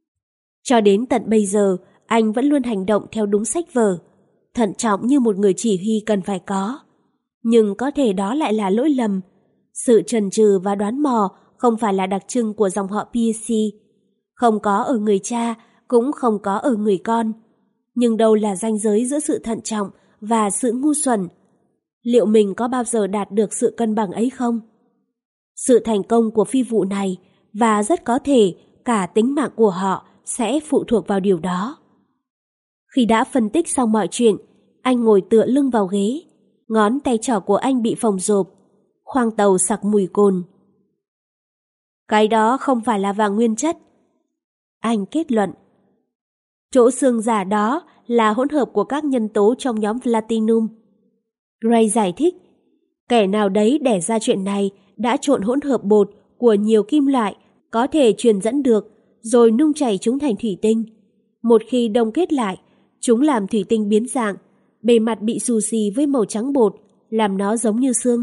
Cho đến tận bây giờ, anh vẫn luôn hành động theo đúng sách vở, thận trọng như một người chỉ huy cần phải có. Nhưng có thể đó lại là lỗi lầm. Sự chần chừ và đoán mò không phải là đặc trưng của dòng họ Piercy. Không có ở người cha, cũng không có ở người con. Nhưng đâu là ranh giới giữa sự thận trọng và sự ngu xuẩn? Liệu mình có bao giờ đạt được sự cân bằng ấy không? Sự thành công của phi vụ này, và rất có thể cả tính mạng của họ, sẽ phụ thuộc vào điều đó. Khi đã phân tích xong mọi chuyện, anh ngồi tựa lưng vào ghế. Ngón tay trỏ của anh bị phồng rộp. Khoang tàu sặc mùi cồn. Cái đó không phải là vàng nguyên chất. Anh kết luận. Chỗ xương giả đó là hỗn hợp của các nhân tố trong nhóm platinum. Ray giải thích. Kẻ nào đấy đẻ ra chuyện này đã trộn hỗn hợp bột của nhiều kim loại có thể truyền dẫn được, rồi nung chảy chúng thành thủy tinh. Một khi đông kết lại, chúng làm thủy tinh biến dạng, bề mặt bị xù xì với màu trắng bột, làm nó giống như xương.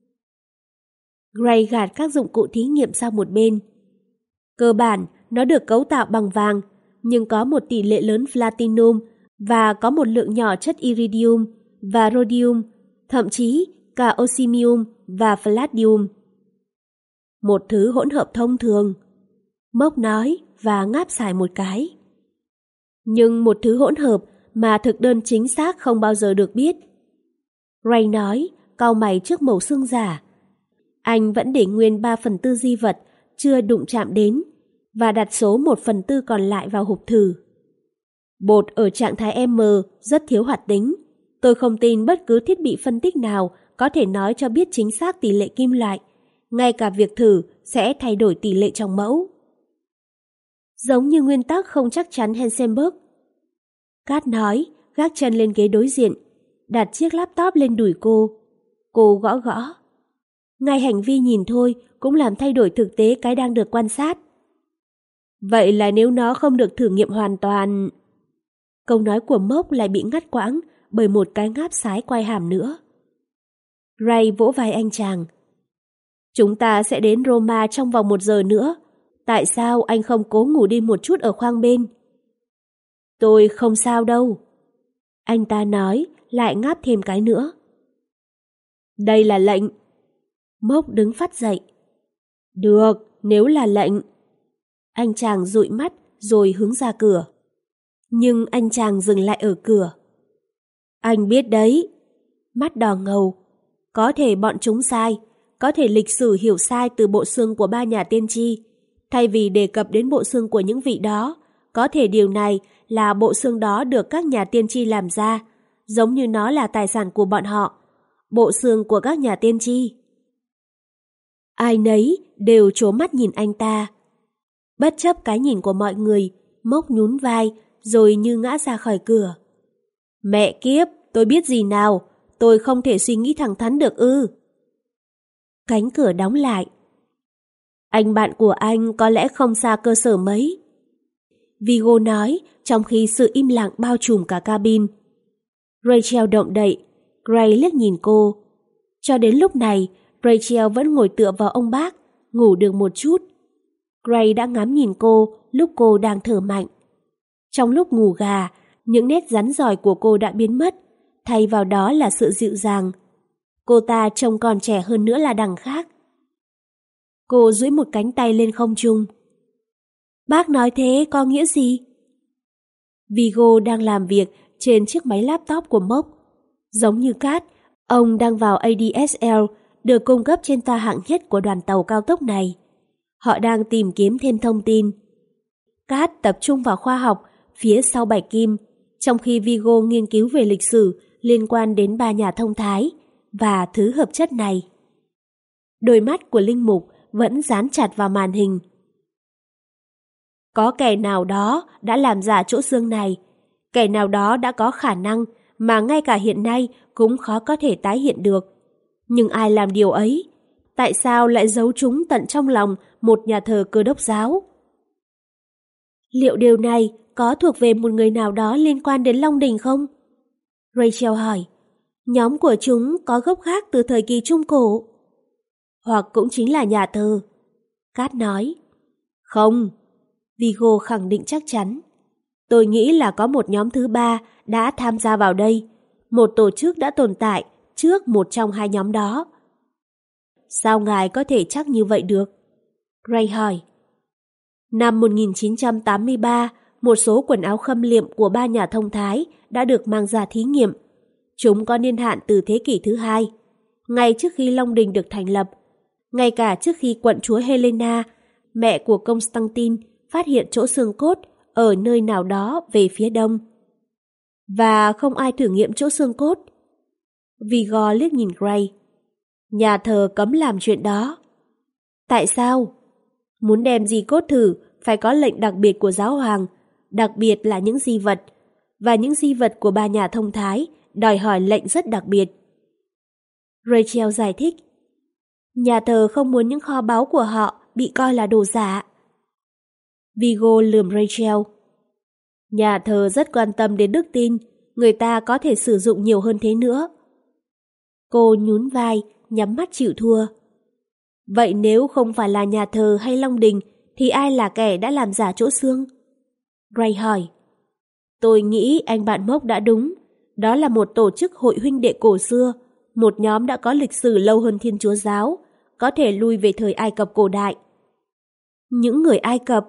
Gray gạt các dụng cụ thí nghiệm sang một bên. Cơ bản, nó được cấu tạo bằng vàng, nhưng có một tỷ lệ lớn platinum và có một lượng nhỏ chất iridium và rhodium, thậm chí cả osmium và palladium. Một thứ hỗn hợp thông thường. Mốc nói và ngáp xài một cái. Nhưng một thứ hỗn hợp mà thực đơn chính xác không bao giờ được biết. Ray nói, cau mày trước mẩu xương giả. Anh vẫn để nguyên ba phần tư di vật chưa đụng chạm đến và đặt số một phần tư còn lại vào hộp thử. Bột ở trạng thái M rất thiếu hoạt tính. Tôi không tin bất cứ thiết bị phân tích nào có thể nói cho biết chính xác tỷ lệ kim loại. Ngay cả việc thử sẽ thay đổi tỷ lệ trong mẫu. Giống như nguyên tắc không chắc chắn Heisenberg. Kat nói, gác chân lên ghế đối diện, đặt chiếc laptop lên đùi cô. Cô gõ gõ. Ngay hành vi nhìn thôi cũng làm thay đổi thực tế cái đang được quan sát. Vậy là nếu nó không được thử nghiệm hoàn toàn... Câu nói của Mốc lại bị ngắt quãng bởi một cái ngáp sái quai hàm nữa. Ray vỗ vai anh chàng. Chúng ta sẽ đến Roma trong vòng một giờ nữa. Tại sao anh không cố ngủ đi một chút ở khoang bên? Tôi không sao đâu. Anh ta nói, lại ngáp thêm cái nữa. Đây là lệnh. Mốc đứng phát dậy. Được, nếu là lệnh. Anh chàng dụi mắt rồi hướng ra cửa. Nhưng anh chàng dừng lại ở cửa. Anh biết đấy. Mắt đỏ ngầu. Có thể bọn chúng sai, có thể lịch sử hiểu sai từ bộ xương của ba nhà tiên tri. Thay vì đề cập đến bộ xương của những vị đó, có thể điều này là bộ xương đó được các nhà tiên tri làm ra, giống như nó là tài sản của bọn họ. Bộ xương của các nhà tiên tri. Ai nấy đều trố mắt nhìn anh ta. Bất chấp cái nhìn của mọi người, Mốc nhún vai rồi như ngã ra khỏi cửa. Mẹ kiếp, tôi biết gì nào, tôi không thể suy nghĩ thẳng thắn được ư. Cánh cửa đóng lại. Anh bạn của anh có lẽ không xa cơ sở mấy. Vigo nói trong khi sự im lặng bao trùm cả cabin. Rachel động đậy, Gray liếc nhìn cô. Cho đến lúc này, Rachel vẫn ngồi tựa vào ông bác, ngủ được một chút. Gray đã ngắm nhìn cô lúc cô đang thở mạnh. Trong lúc ngủ gà, những nét rắn rỏi của cô đã biến mất, thay vào đó là sự dịu dàng. Cô ta trông còn trẻ hơn nữa là đằng khác. Cô duỗi một cánh tay lên không trung. Bác nói thế có nghĩa gì? Vigo đang làm việc trên chiếc máy laptop của Mốc. Giống như Kat, ông đang vào a đê ét lờ được cung cấp trên toa hạng nhất của đoàn tàu cao tốc này. Họ đang tìm kiếm thêm thông tin. Kat tập trung vào khoa học phía sau bạch kim, trong khi Vigo nghiên cứu về lịch sử liên quan đến ba nhà thông thái và thứ hợp chất này. Đôi mắt của Linh Mục vẫn dán chặt vào màn hình. Có kẻ nào đó đã làm giả chỗ xương này, kẻ nào đó đã có khả năng mà ngay cả hiện nay cũng khó có thể tái hiện được. Nhưng ai làm điều ấy? Tại sao lại giấu chúng tận trong lòng một nhà thờ Cơ đốc giáo? Liệu điều này có thuộc về một người nào đó liên quan đến Long Đình không? Rachel hỏi. Nhóm của chúng có gốc gác từ thời kỳ Trung Cổ. Hoặc cũng chính là nhà thờ. Kat nói. Không. Vigo khẳng định chắc chắn. Tôi nghĩ là có một nhóm thứ ba đã tham gia vào đây. Một tổ chức đã tồn tại trước một trong hai nhóm đó. Sao ngài có thể chắc như vậy được? Gray hỏi. Năm một nghìn chín trăm tám mươi ba, một số quần áo khâm liệm của ba nhà thông thái đã được mang ra thí nghiệm. Chúng có niên hạn từ thế kỷ thứ hai, ngay trước khi Long Đình được thành lập, ngay cả trước khi quận chúa Helena, mẹ của Constantine, phát hiện chỗ xương cốt ở nơi nào đó về phía đông. Và không ai thử nghiệm chỗ xương cốt. Vigor liếc nhìn Gray. Nhà thờ cấm làm chuyện đó. Tại sao? Muốn đem di cốt thử phải có lệnh đặc biệt của giáo hoàng, đặc biệt là những di vật, và những di vật của ba nhà thông thái đòi hỏi lệnh rất đặc biệt. Rachel giải thích. Nhà thờ không muốn những kho báu của họ bị coi là đồ giả. Vigo lườm Rachel. Nhà thờ rất quan tâm đến đức tin, người ta có thể sử dụng nhiều hơn thế nữa. Cô nhún vai, nhắm mắt chịu thua. Vậy nếu không phải là nhà thờ hay Long Đình, thì ai là kẻ đã làm giả chỗ xương? Gray hỏi. Tôi nghĩ anh bạn Mốc đã đúng. Đó là một tổ chức hội huynh đệ cổ xưa, một nhóm đã có lịch sử lâu hơn Thiên Chúa Giáo, có thể lui về thời Ai Cập cổ đại. Những người Ai Cập.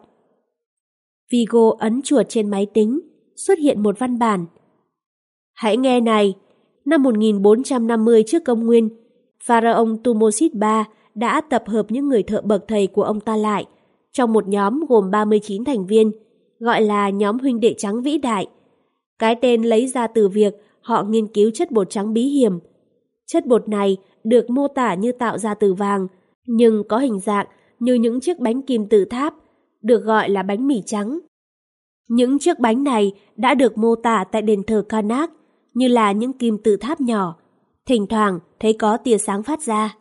Vigo ấn chuột trên máy tính, xuất hiện một văn bản. Hãy nghe này, năm một nghìn bốn trăm năm mươi trước công nguyên, Pharaoh Tumosis ba đã tập hợp những người thợ bậc thầy của ông ta lại, trong một nhóm gồm ba mươi chín thành viên, gọi là nhóm huynh đệ trắng vĩ đại. Cái tên lấy ra từ việc họ nghiên cứu chất bột trắng bí hiểm. Chất bột này được mô tả như tạo ra từ vàng, nhưng có hình dạng như những chiếc bánh kim tự tháp, được gọi là bánh mì trắng. Những chiếc bánh này đã được mô tả tại đền thờ Karnak như là những kim tự tháp nhỏ, thỉnh thoảng thấy có tia sáng phát ra.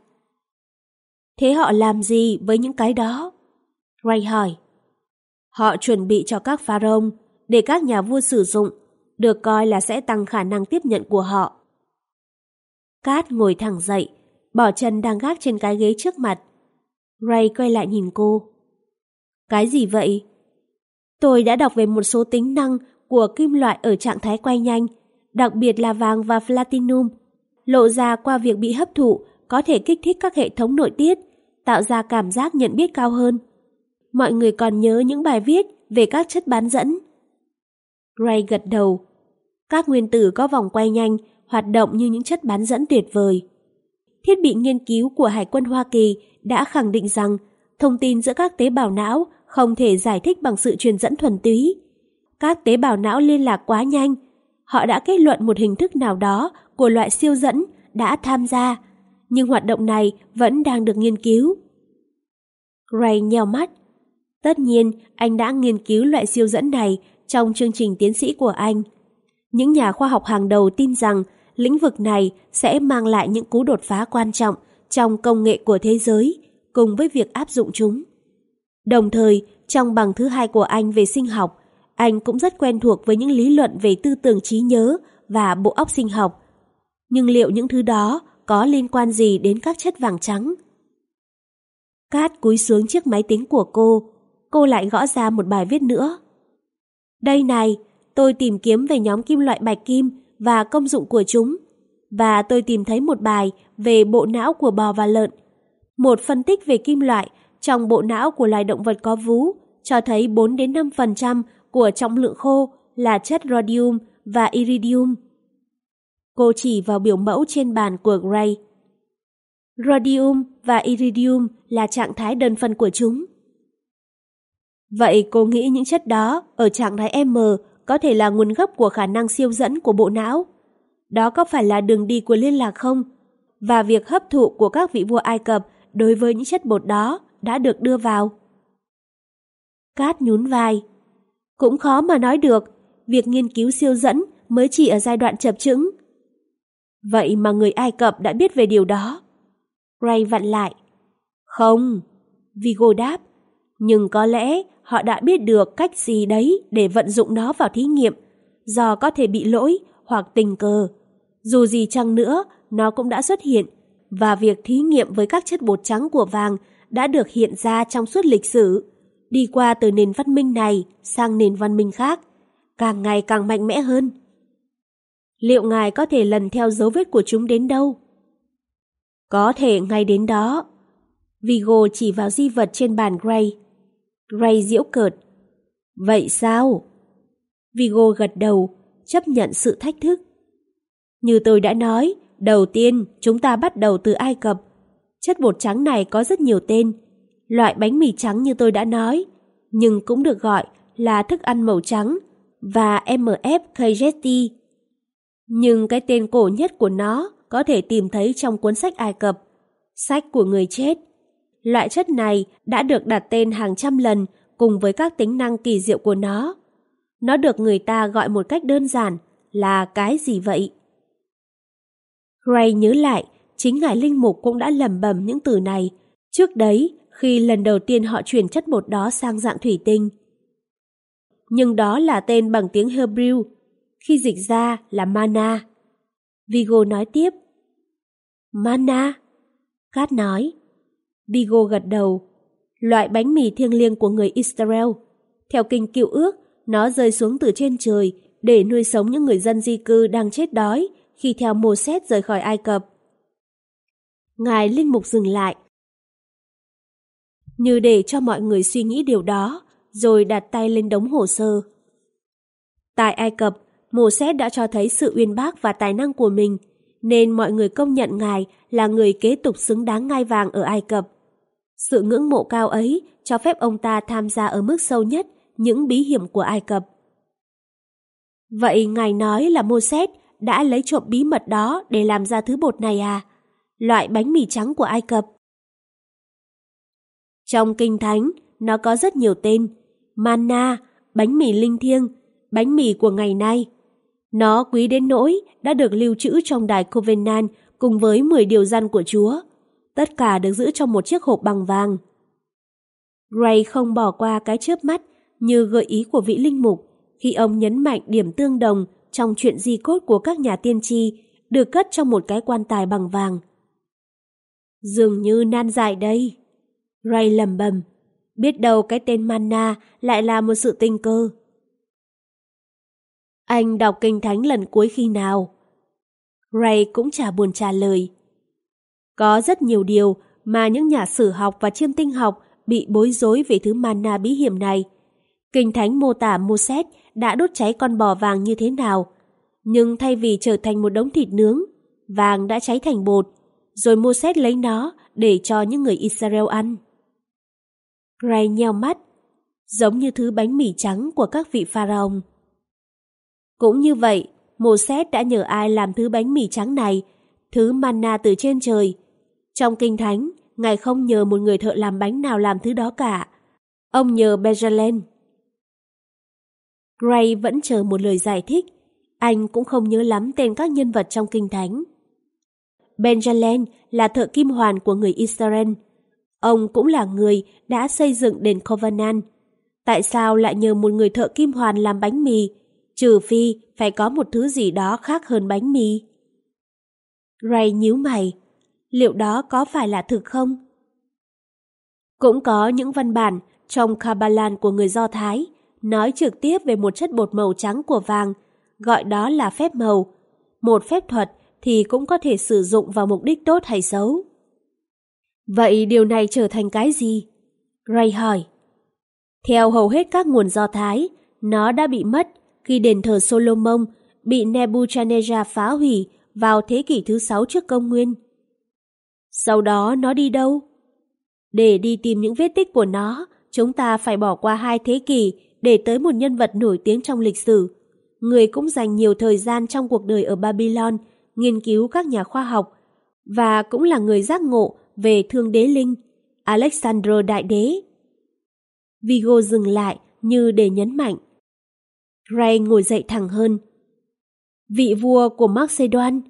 Thế họ làm gì với những cái đó? Gray hỏi. Họ chuẩn bị cho các pharaoh để các nhà vua sử dụng, được coi là sẽ tăng khả năng tiếp nhận của họ. Kat ngồi thẳng dậy, bỏ chân đang gác trên cái ghế trước mặt. Gray quay lại nhìn cô. Cái gì vậy? Tôi đã đọc về một số tính năng của kim loại ở trạng thái quay nhanh, đặc biệt là vàng và platinum. lộ ra qua việc bị hấp thụ, có thể kích thích các hệ thống nội tiết, tạo ra cảm giác nhận biết cao hơn. Mọi người còn nhớ những bài viết về các chất bán dẫn. Gray gật đầu. Các nguyên tử có vòng quay nhanh, hoạt động như những chất bán dẫn tuyệt vời. Thiết bị nghiên cứu của Hải quân Hoa Kỳ đã khẳng định rằng thông tin giữa các tế bào não không thể giải thích bằng sự truyền dẫn thuần túy. Các tế bào não liên lạc quá nhanh. Họ đã kết luận một hình thức nào đó của loại siêu dẫn đã tham gia, nhưng hoạt động này vẫn đang được nghiên cứu. Gray nheo mắt. Tất nhiên, anh đã nghiên cứu loại siêu dẫn này trong chương trình tiến sĩ của anh. Những nhà khoa học hàng đầu tin rằng lĩnh vực này sẽ mang lại những cú đột phá quan trọng trong công nghệ của thế giới, cùng với việc áp dụng chúng. Đồng thời, trong bằng thứ hai của anh về sinh học, anh cũng rất quen thuộc với những lý luận về tư tưởng trí nhớ và bộ óc sinh học. Nhưng liệu những thứ đó có liên quan gì đến các chất vàng trắng? Kat cúi xuống chiếc máy tính của cô, cô lại gõ ra một bài viết nữa. Đây này, tôi tìm kiếm về nhóm kim loại bạch kim và công dụng của chúng, và tôi tìm thấy một bài về bộ não của bò và lợn. Một phân tích về kim loại trong bộ não của loài động vật có vú cho thấy bốn đến năm phần trăm của trọng lượng khô là chất rhodium và iridium. Cô chỉ vào biểu mẫu trên bàn của Gray. Rhodium và iridium là trạng thái đơn phân của chúng. Vậy cô nghĩ những chất đó ở trạng thái M có thể là nguồn gốc của khả năng siêu dẫn của bộ não? Đó có phải là đường đi của liên lạc không? Và việc hấp thụ của các vị vua Ai Cập đối với những chất bột đó đã được đưa vào? Kat nhún vai. Cũng khó mà nói được, việc nghiên cứu siêu dẫn mới chỉ ở giai đoạn chập chững. Vậy mà người Ai Cập đã biết về điều đó. Gray vặn lại. Không, Vigo đáp, nhưng có lẽ họ đã biết được cách gì đấy để vận dụng nó vào thí nghiệm, do có thể bị lỗi hoặc tình cờ. Dù gì chăng nữa, nó cũng đã xuất hiện, và việc thí nghiệm với các chất bột trắng của vàng đã được hiện ra trong suốt lịch sử, đi qua từ nền văn minh này sang nền văn minh khác, càng ngày càng mạnh mẽ hơn. Liệu ngài có thể lần theo dấu vết của chúng đến đâu? Có thể ngay đến đó. Vigo chỉ vào di vật trên bàn Gray. Gray giễu cợt. Vậy sao? Vigo gật đầu, chấp nhận sự thách thức. Như tôi đã nói, đầu tiên chúng ta bắt đầu từ Ai Cập. Chất bột trắng này có rất nhiều tên. Loại bánh mì trắng như tôi đã nói, nhưng cũng được gọi là thức ăn màu trắng và em ép khajet. Nhưng cái tên cổ nhất của nó có thể tìm thấy trong cuốn sách Ai Cập, sách của người chết. Loại chất này đã được đặt tên hàng trăm lần cùng với các tính năng kỳ diệu của nó. Nó được người ta gọi một cách đơn giản là cái gì vậy? Gray nhớ lại, chính ngài linh mục cũng đã lẩm bẩm những từ này trước đấy khi lần đầu tiên họ chuyển chất bột đó sang dạng thủy tinh. Nhưng đó là tên bằng tiếng Hebrew, khi dịch ra là mana. Vigo nói tiếp. Mana? Kat nói. Vigo gật đầu. Loại bánh mì thiêng liêng của người Israel. Theo kinh Cựu Ước, nó rơi xuống từ trên trời để nuôi sống những người dân di cư đang chết đói khi theo Mô-sét rời khỏi Ai Cập. Ngài linh mục dừng lại, như để cho mọi người suy nghĩ điều đó, rồi đặt tay lên đống hồ sơ. Tại Ai Cập, Mô-sét đã cho thấy sự uyên bác và tài năng của mình, nên mọi người công nhận ngài là người kế tục xứng đáng ngai vàng ở Ai Cập. Sự ngưỡng mộ cao ấy cho phép ông ta tham gia ở mức sâu nhất những bí hiểm của Ai Cập. Vậy ngài nói là Mô-sét đã lấy trộm bí mật đó để làm ra thứ bột này à? Loại bánh mì trắng của Ai Cập. Trong Kinh Thánh, nó có rất nhiều tên. Manna, bánh mì linh thiêng, bánh mì của ngày nay. Nó quý đến nỗi đã được lưu trữ trong đài Covenant cùng với mười điều răn của Chúa. Tất cả được giữ trong một chiếc hộp bằng vàng. Gray không bỏ qua cái chớp mắt như gợi ý của vị linh mục khi ông nhấn mạnh điểm tương đồng trong chuyện di cốt của các nhà tiên tri được cất trong một cái quan tài bằng vàng. Dường như nan giải đây. Gray lẩm bẩm, biết đâu cái tên Manna lại là một sự tình cờ. Anh đọc Kinh Thánh lần cuối khi nào? Ray cũng chả buồn trả lời. Có rất nhiều điều mà những nhà sử học và chiêm tinh học bị bối rối về thứ mana bí hiểm này. Kinh Thánh mô tả Moses đã đốt cháy con bò vàng như thế nào, nhưng thay vì trở thành một đống thịt nướng, vàng đã cháy thành bột, rồi Moses lấy nó để cho những người Israel ăn. Ray nheo mắt, giống như thứ bánh mì trắng của các vị pharaoh. Cũng như vậy, Moses đã nhờ ai làm thứ bánh mì trắng này, thứ manna từ trên trời. Trong Kinh Thánh, Ngài không nhờ một người thợ làm bánh nào làm thứ đó cả. Ông nhờ Bezalel. Ray vẫn chờ một lời giải thích. Anh cũng không nhớ lắm tên các nhân vật trong Kinh Thánh. Bezalel là thợ kim hoàn của người Israel. Ông cũng là người đã xây dựng đền Covenant. Tại sao lại nhờ một người thợ kim hoàn làm bánh mì, trừ phi phải có một thứ gì đó khác hơn bánh mì? Ray nhíu mày. Liệu đó có phải là thực không? Cũng có những văn bản trong Kabbalah của người Do Thái nói trực tiếp về một chất bột màu trắng của vàng, gọi đó là phép màu. Một phép thuật thì cũng có thể sử dụng vào mục đích tốt hay xấu. Vậy điều này trở thành cái gì? Ray hỏi. Theo hầu hết các nguồn Do Thái, nó đã bị mất khi đền thờ Solomon bị Nebuchadnezzar phá hủy vào thế kỷ thứ sáu trước công nguyên. Sau đó nó đi đâu? Để đi tìm những vết tích của nó, chúng ta phải bỏ qua hai thế kỷ để tới một nhân vật nổi tiếng trong lịch sử. Người cũng dành nhiều thời gian trong cuộc đời ở Babylon, nghiên cứu các nhà khoa học, và cũng là người giác ngộ về thương đế linh, Alexander Đại Đế. Vigo dừng lại như để nhấn mạnh. Ray ngồi dậy thẳng hơn. Vị vua của Macedon.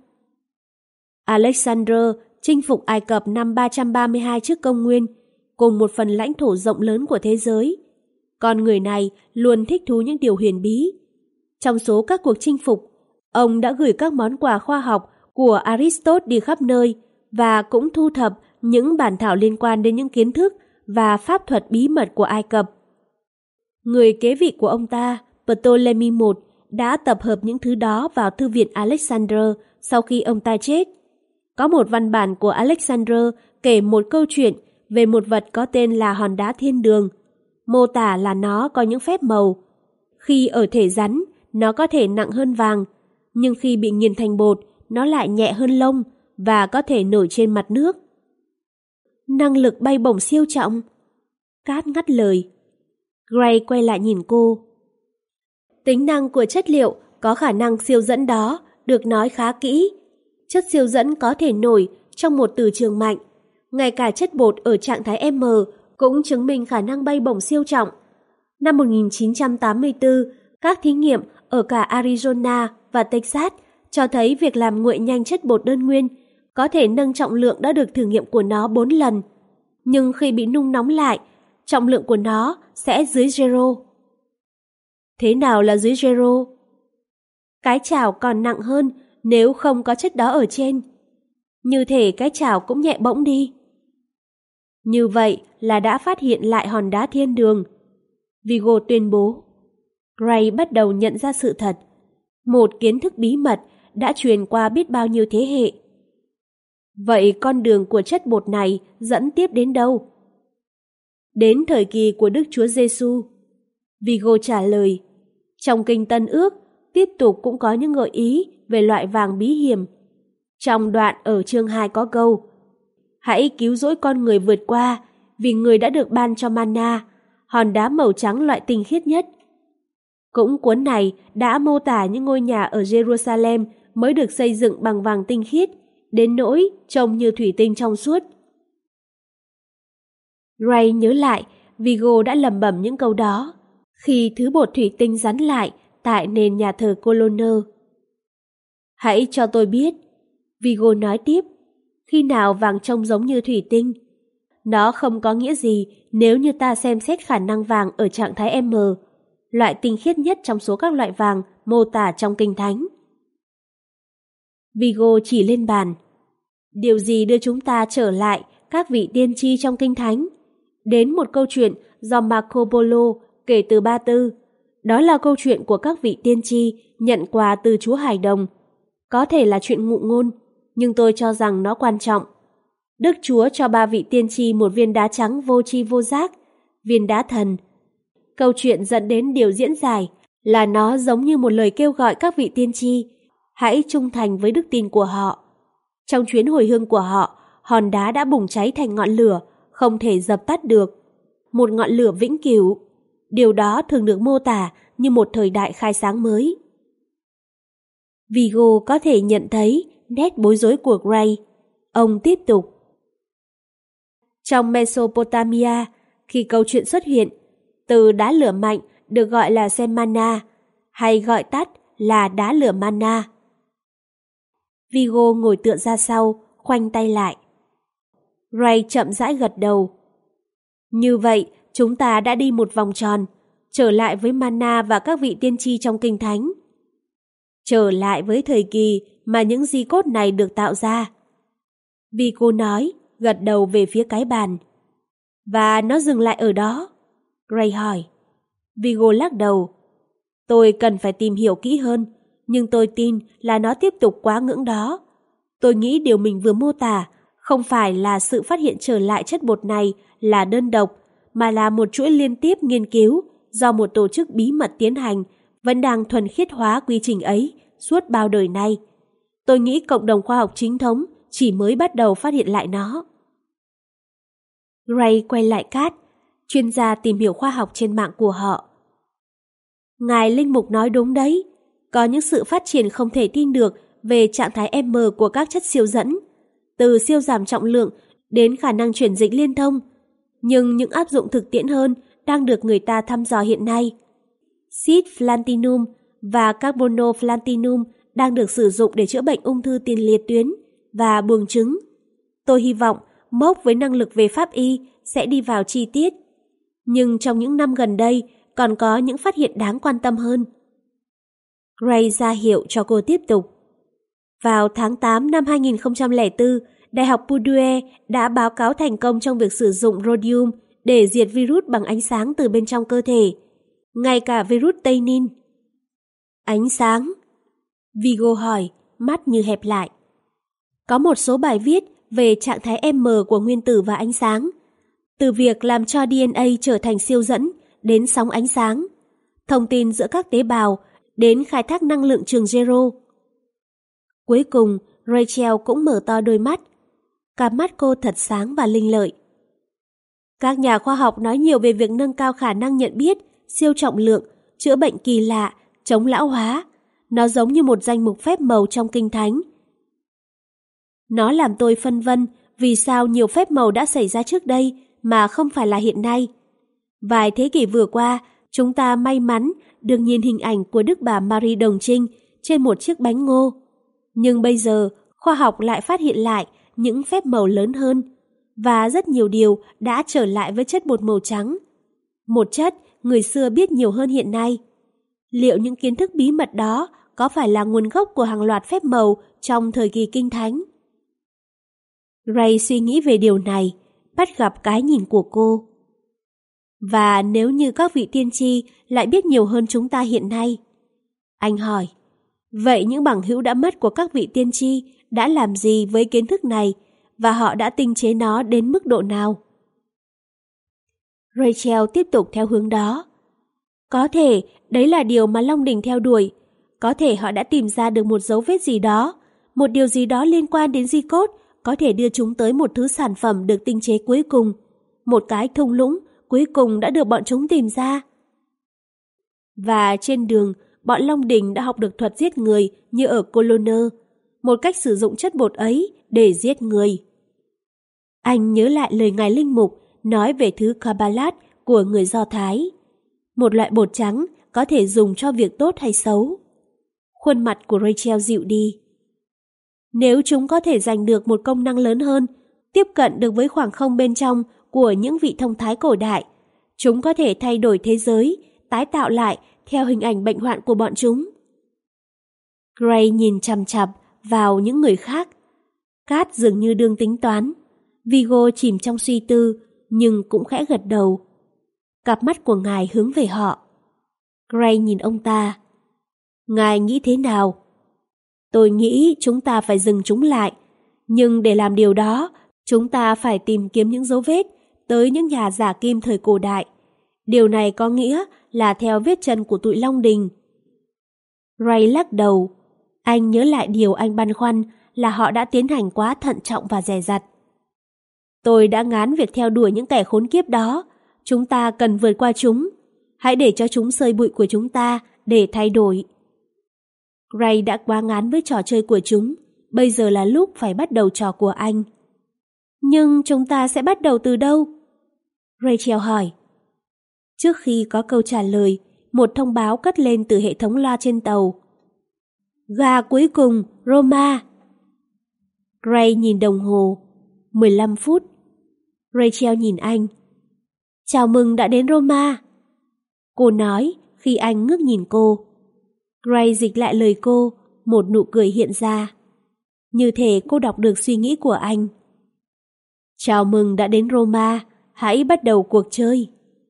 Alexander chinh phục Ai Cập năm ba trăm ba mươi hai trước công nguyên, cùng một phần lãnh thổ rộng lớn của thế giới. Con người này luôn thích thú những điều huyền bí. Trong số các cuộc chinh phục, ông đã gửi các món quà khoa học của Aristotle đi khắp nơi và cũng thu thập những bản thảo liên quan đến những kiến thức và pháp thuật bí mật của Ai Cập. Người kế vị của ông ta, Ptolemy đệ nhất, đã tập hợp những thứ đó vào thư viện Alexander sau khi ông ta chết. Có một văn bản của Alexander kể một câu chuyện về một vật có tên là hòn đá thiên đường, mô tả là nó có những phép màu. Khi ở thể rắn, nó có thể nặng hơn vàng, nhưng khi bị nghiền thành bột, nó lại nhẹ hơn lông và có thể nổi trên mặt nước. Năng lực bay bổng siêu trọng. Cát ngắt lời. Gray quay lại nhìn cô. Tính năng của chất liệu có khả năng siêu dẫn đó được nói khá kỹ. Chất siêu dẫn có thể nổi trong một từ trường mạnh. Ngay cả chất bột ở trạng thái M cũng chứng minh khả năng bay bổng siêu trọng. Năm một nghìn chín trăm tám mươi tư, các thí nghiệm ở cả Arizona và Texas cho thấy việc làm nguội nhanh chất bột đơn nguyên có thể nâng trọng lượng đã được thử nghiệm của nó bốn lần. Nhưng khi bị nung nóng lại, trọng lượng của nó sẽ dưới zero. Thế nào là dưới zero? Cái chảo còn nặng hơn nếu không có chất đó ở trên. Như thể cái chảo cũng nhẹ bỗng đi. Như vậy là đã phát hiện lại hòn đá thiên đường. Vigo tuyên bố. Gray bắt đầu nhận ra sự thật. Một kiến thức bí mật đã truyền qua biết bao nhiêu thế hệ. Vậy con đường của chất bột này dẫn tiếp đến đâu? Đến thời kỳ của Đức Chúa Giêsu. Vigo trả lời. Trong Kinh Tân Ước, tiếp tục cũng có những gợi ý về loại vàng bí hiểm. Trong đoạn ở chương hai có câu: hãy cứu rỗi con người vượt qua, vì người đã được ban cho manna, hòn đá màu trắng loại tinh khiết nhất. Cũng cuốn này đã mô tả những ngôi nhà ở Jerusalem mới được xây dựng bằng vàng tinh khiết, đến nỗi trông như thủy tinh trong suốt. Ray nhớ lại Vigo đã lẩm bẩm những câu đó khi thứ bột thủy tinh rắn lại tại nền nhà thờ Coloner. Hãy cho tôi biết, Vigo nói tiếp, khi nào vàng trông giống như thủy tinh. Nó không có nghĩa gì nếu như ta xem xét khả năng vàng ở trạng thái M, loại tinh khiết nhất trong số các loại vàng mô tả trong Kinh Thánh. Vigo chỉ lên bàn. Điều gì đưa chúng ta trở lại các vị tiên tri trong Kinh Thánh? Đến một câu chuyện do Marco Polo kể từ Ba Tư. Đó là câu chuyện của các vị tiên tri nhận quà từ Chúa Hải Đồng. Có thể là chuyện ngụ ngôn, nhưng tôi cho rằng nó quan trọng. Đức Chúa cho ba vị tiên tri một viên đá trắng vô tri vô giác, viên đá thần. Câu chuyện dẫn đến điều diễn giải là nó giống như một lời kêu gọi các vị tiên tri, hãy trung thành với đức tin của họ. Trong chuyến hồi hương của họ, hòn đá đã bùng cháy thành ngọn lửa, không thể dập tắt được. Một ngọn lửa vĩnh cửu. Điều đó thường được mô tả như một thời đại khai sáng mới. Vigo có thể nhận thấy nét bối rối của Gray. Ông tiếp tục. Trong Mesopotamia, khi câu chuyện xuất hiện, từ đá lửa mạnh được gọi là Semana, hay gọi tắt là đá lửa Mana. Vigo ngồi tựa ra sau, khoanh tay lại. Gray chậm rãi gật đầu. Như vậy, chúng ta đã đi một vòng tròn, trở lại với Mana và các vị tiên tri trong Kinh Thánh. Trở lại với thời kỳ mà những di cốt này được tạo ra. Vigo nói, gật đầu về phía cái bàn. Và nó dừng lại ở đó? Gray hỏi. Vigo lắc đầu. Tôi cần phải tìm hiểu kỹ hơn, nhưng tôi tin là nó tiếp tục quá ngưỡng đó. Tôi nghĩ điều mình vừa mô tả không phải là sự phát hiện trở lại chất bột này là đơn độc, mà là một chuỗi liên tiếp nghiên cứu do một tổ chức bí mật tiến hành, vẫn đang thuần khiết hóa quy trình ấy suốt bao đời nay. Tôi nghĩ cộng đồng khoa học chính thống chỉ mới bắt đầu phát hiện lại nó. Gray quay lại Kat, chuyên gia tìm hiểu khoa học trên mạng của họ. Ngài Linh Mục nói đúng đấy, có những sự phát triển không thể tin được về trạng thái M của các chất siêu dẫn, từ siêu giảm trọng lượng đến khả năng chuyển dịch liên thông, nhưng những áp dụng thực tiễn hơn đang được người ta thăm dò hiện nay. Cisplatinum và carbonoflatinum đang được sử dụng để chữa bệnh ung thư tiền liệt tuyến và buồng trứng. Tôi hy vọng mốc với năng lực về pháp y sẽ đi vào chi tiết. Nhưng trong những năm gần đây còn có những phát hiện đáng quan tâm hơn. Gray ra hiệu cho cô tiếp tục. Vào tháng tám năm hai nghìn không trăm lẻ bốn, Đại học Purdue đã báo cáo thành công trong việc sử dụng rhodium để diệt virus bằng ánh sáng từ bên trong cơ thể, ngay cả virus Tây Ninh. Ánh sáng? Vigo hỏi, mắt như hẹp lại. Có một số bài viết về trạng thái M của nguyên tử và ánh sáng, từ việc làm cho đê en a trở thành siêu dẫn đến sóng ánh sáng, thông tin giữa các tế bào đến khai thác năng lượng trường zero. Cuối cùng, Rachel cũng mở to đôi mắt. Cặp mắt cô thật sáng và linh lợi. Các nhà khoa học nói nhiều về việc nâng cao khả năng nhận biết, siêu trọng lượng, chữa bệnh kỳ lạ, chống lão hóa. Nó giống như một danh mục phép màu trong Kinh Thánh. Nó làm tôi phân vân vì sao nhiều phép màu đã xảy ra trước đây mà không phải là hiện nay. Vài thế kỷ vừa qua, chúng ta may mắn được nhìn hình ảnh của Đức bà Marie Đồng Trinh trên một chiếc bánh ngô. Nhưng bây giờ, khoa học lại phát hiện lại những phép màu lớn hơn, và rất nhiều điều đã trở lại với chất bột màu trắng. Một chất người xưa biết nhiều hơn hiện nay. Liệu những kiến thức bí mật đó có phải là nguồn gốc của hàng loạt phép màu trong thời kỳ Kinh Thánh? Ray suy nghĩ về điều này, bắt gặp cái nhìn của cô. Và nếu như các vị tiên tri lại biết nhiều hơn chúng ta hiện nay? Anh hỏi, vậy những bằng hữu đã mất của các vị tiên tri đã làm gì với kiến thức này và họ đã tinh chế nó đến mức độ nào? Rachel tiếp tục theo hướng đó. Có thể đấy là điều mà Long Đình theo đuổi. Có thể họ đã tìm ra được một dấu vết gì đó, một điều gì đó liên quan đến di cốt có thể đưa chúng tới một thứ sản phẩm được tinh chế cuối cùng. Một cái thung lũng cuối cùng đã được bọn chúng tìm ra. Và trên đường, bọn Long Đình đã học được thuật giết người như ở Coloner, một cách sử dụng chất bột ấy để giết người. Anh nhớ lại lời ngài Linh Mục nói về thứ Kabbalat của người Do Thái. Một loại bột trắng có thể dùng cho việc tốt hay xấu. Khuôn mặt của Rachel dịu đi. Nếu chúng có thể giành được một công năng lớn hơn, tiếp cận được với khoảng không bên trong của những vị thông thái cổ đại, chúng có thể thay đổi thế giới, tái tạo lại theo hình ảnh bệnh hoạn của bọn chúng. Gray nhìn chằm chằm vào những người khác. Kat dường như đương tính toán. Vigo chìm trong suy tư, nhưng cũng khẽ gật đầu. Cặp mắt của ngài hướng về họ. Gray nhìn ông ta. Ngài nghĩ thế nào? Tôi nghĩ chúng ta phải dừng chúng lại. Nhưng để làm điều đó, chúng ta phải tìm kiếm những dấu vết tới những nhà giả kim thời cổ đại. Điều này có nghĩa là theo vết chân của tụi Long Đình. Ray lắc đầu. Anh nhớ lại điều anh băn khoăn là họ đã tiến hành quá thận trọng và dè dặt. Tôi đã ngán việc theo đuổi những kẻ khốn kiếp đó. Chúng ta cần vượt qua chúng. Hãy để cho chúng sơi bụi của chúng ta để thay đổi. Ray đã quá ngán với trò chơi của chúng. Bây giờ là lúc phải bắt đầu trò của anh. Nhưng chúng ta sẽ bắt đầu từ đâu? Rachel hỏi. Trước khi có câu trả lời, một thông báo cất lên từ hệ thống loa trên tàu. Ga cuối cùng, Roma. Ray nhìn đồng hồ. mười lăm phút. Rachel nhìn anh. Chào mừng đã đến Roma. Cô nói khi anh ngước nhìn cô. Ray dịch lại lời cô, một nụ cười hiện ra. Như thể cô đọc được suy nghĩ của anh. Chào mừng đã đến Roma, hãy bắt đầu cuộc chơi.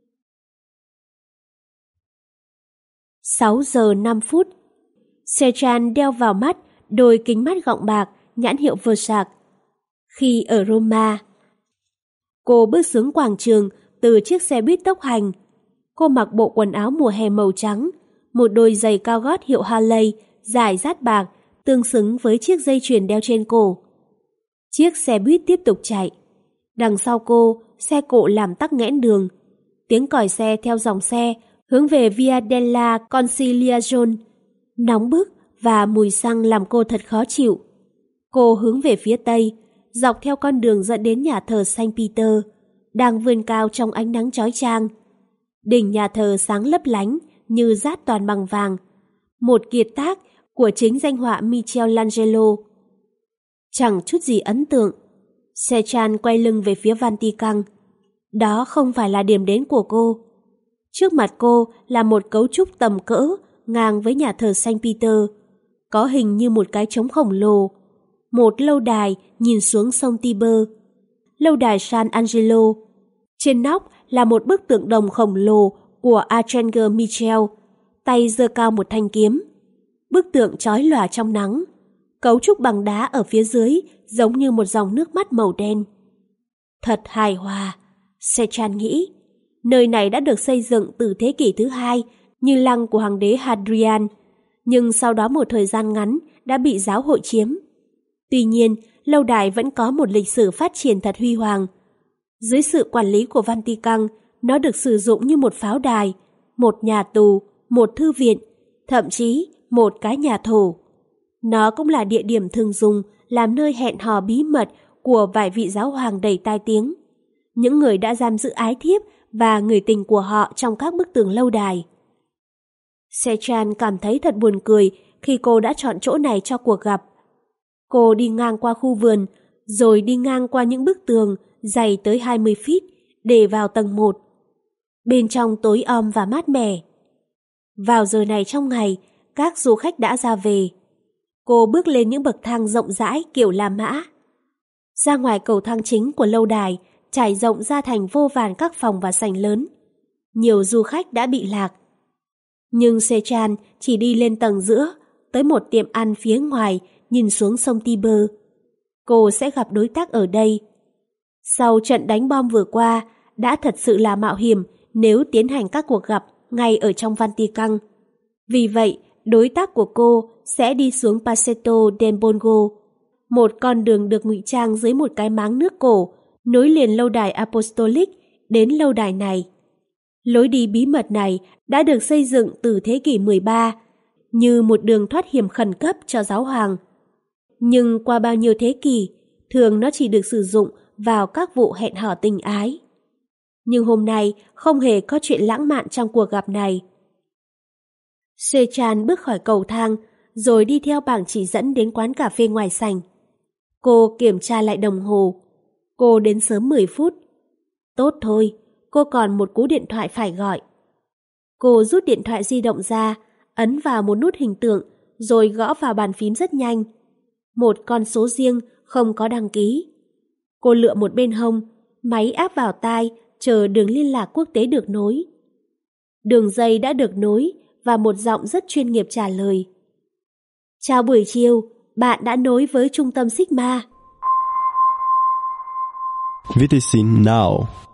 sáu giờ năm phút. Sechan đeo vào mắt đôi kính mắt gọng bạc nhãn hiệu Versace. Khi ở Roma, cô bước xuống quảng trường từ chiếc xe buýt tốc hành. Cô mặc bộ quần áo mùa hè màu trắng, một đôi giày cao gót hiệu Harley dài rát bạc tương xứng với chiếc dây chuyền đeo trên cổ. Chiếc xe buýt tiếp tục chạy. Đằng sau cô, xe cộ làm tắc nghẽn đường. Tiếng còi xe theo dòng xe hướng về Via della Conciliazione. Nóng bức và mùi xăng làm cô thật khó chịu. Cô hướng về phía tây, dọc theo con đường dẫn đến nhà thờ Saint Peter, đang vươn cao trong ánh nắng chói chang. Đỉnh nhà thờ sáng lấp lánh như dát toàn bằng vàng, một kiệt tác của chính danh họa Michelangelo. Chẳng chút gì ấn tượng. Sechan quay lưng về phía Vatican. Đó không phải là điểm đến của cô. Trước mặt cô là một cấu trúc tầm cỡ ngang với nhà thờ Saint Peter, có hình như một cái trống khổng lồ. Một lâu đài nhìn xuống sông Tiber. Lâu đài San Angelo. Trên nóc là một bức tượng đồng khổng lồ của Arcangel Michael, tay giơ cao một thanh kiếm. Bức tượng chói lòa trong nắng. Cấu trúc bằng đá ở phía dưới giống như một dòng nước mắt màu đen. Thật hài hòa, Sechan nghĩ. Nơi này đã được xây dựng từ thế kỷ thứ hai như lăng của hoàng đế Hadrian, nhưng sau đó một thời gian ngắn đã bị giáo hội chiếm. Tuy nhiên, lâu đài vẫn có một lịch sử phát triển thật huy hoàng. Dưới sự quản lý của Vatican, nó được sử dụng như một pháo đài, một nhà tù, một thư viện, thậm chí một cái nhà thổ. Nó cũng là địa điểm thường dùng làm nơi hẹn hò bí mật của vài vị giáo hoàng đầy tai tiếng, những người đã giam giữ ái thiếp và người tình của họ trong các bức tường lâu đài. Sechan cảm thấy thật buồn cười khi cô đã chọn chỗ này cho cuộc gặp. Cô đi ngang qua khu vườn, rồi đi ngang qua những bức tường dày tới hai mươi feet để vào tầng một. Bên trong tối om và mát mẻ. Vào giờ này trong ngày, các du khách đã ra về. Cô bước lên những bậc thang rộng rãi kiểu La Mã. Ra ngoài cầu thang chính của lâu đài, trải rộng ra thành vô vàn các phòng và sảnh lớn. Nhiều du khách đã bị lạc. Nhưng Sechan chỉ đi lên tầng giữa, tới một tiệm ăn phía ngoài nhìn xuống sông Tiber. Cô sẽ gặp đối tác ở đây. Sau trận đánh bom vừa qua, đã thật sự là mạo hiểm nếu tiến hành các cuộc gặp ngay ở trong Vatican. Vì vậy, đối tác của cô sẽ đi xuống Passetto del Borgo, một con đường được ngụy trang dưới một cái máng nước cổ, nối liền lâu đài Apostolic đến lâu đài này. Lối đi bí mật này đã được xây dựng từ thế kỷ mười ba, như một đường thoát hiểm khẩn cấp cho giáo hoàng. Nhưng qua bao nhiêu thế kỷ, thường nó chỉ được sử dụng vào các vụ hẹn hò tình ái. Nhưng hôm nay không hề có chuyện lãng mạn trong cuộc gặp này. Sechan bước khỏi cầu thang, rồi đi theo bảng chỉ dẫn đến quán cà phê ngoài sảnh. Cô kiểm tra lại đồng hồ. Cô đến sớm mười phút. Tốt thôi, cô còn một cú điện thoại phải gọi. Cô rút điện thoại di động ra, ấn vào một nút hình tượng, rồi gõ vào bàn phím rất nhanh. Một con số riêng không có đăng ký. Cô lựa một bên hông, máy áp vào tai, chờ đường liên lạc quốc tế được nối. Đường dây đã được nối và một giọng rất chuyên nghiệp trả lời. Chào buổi chiều, bạn đã nối với trung tâm Sigma. Bitte Sie now.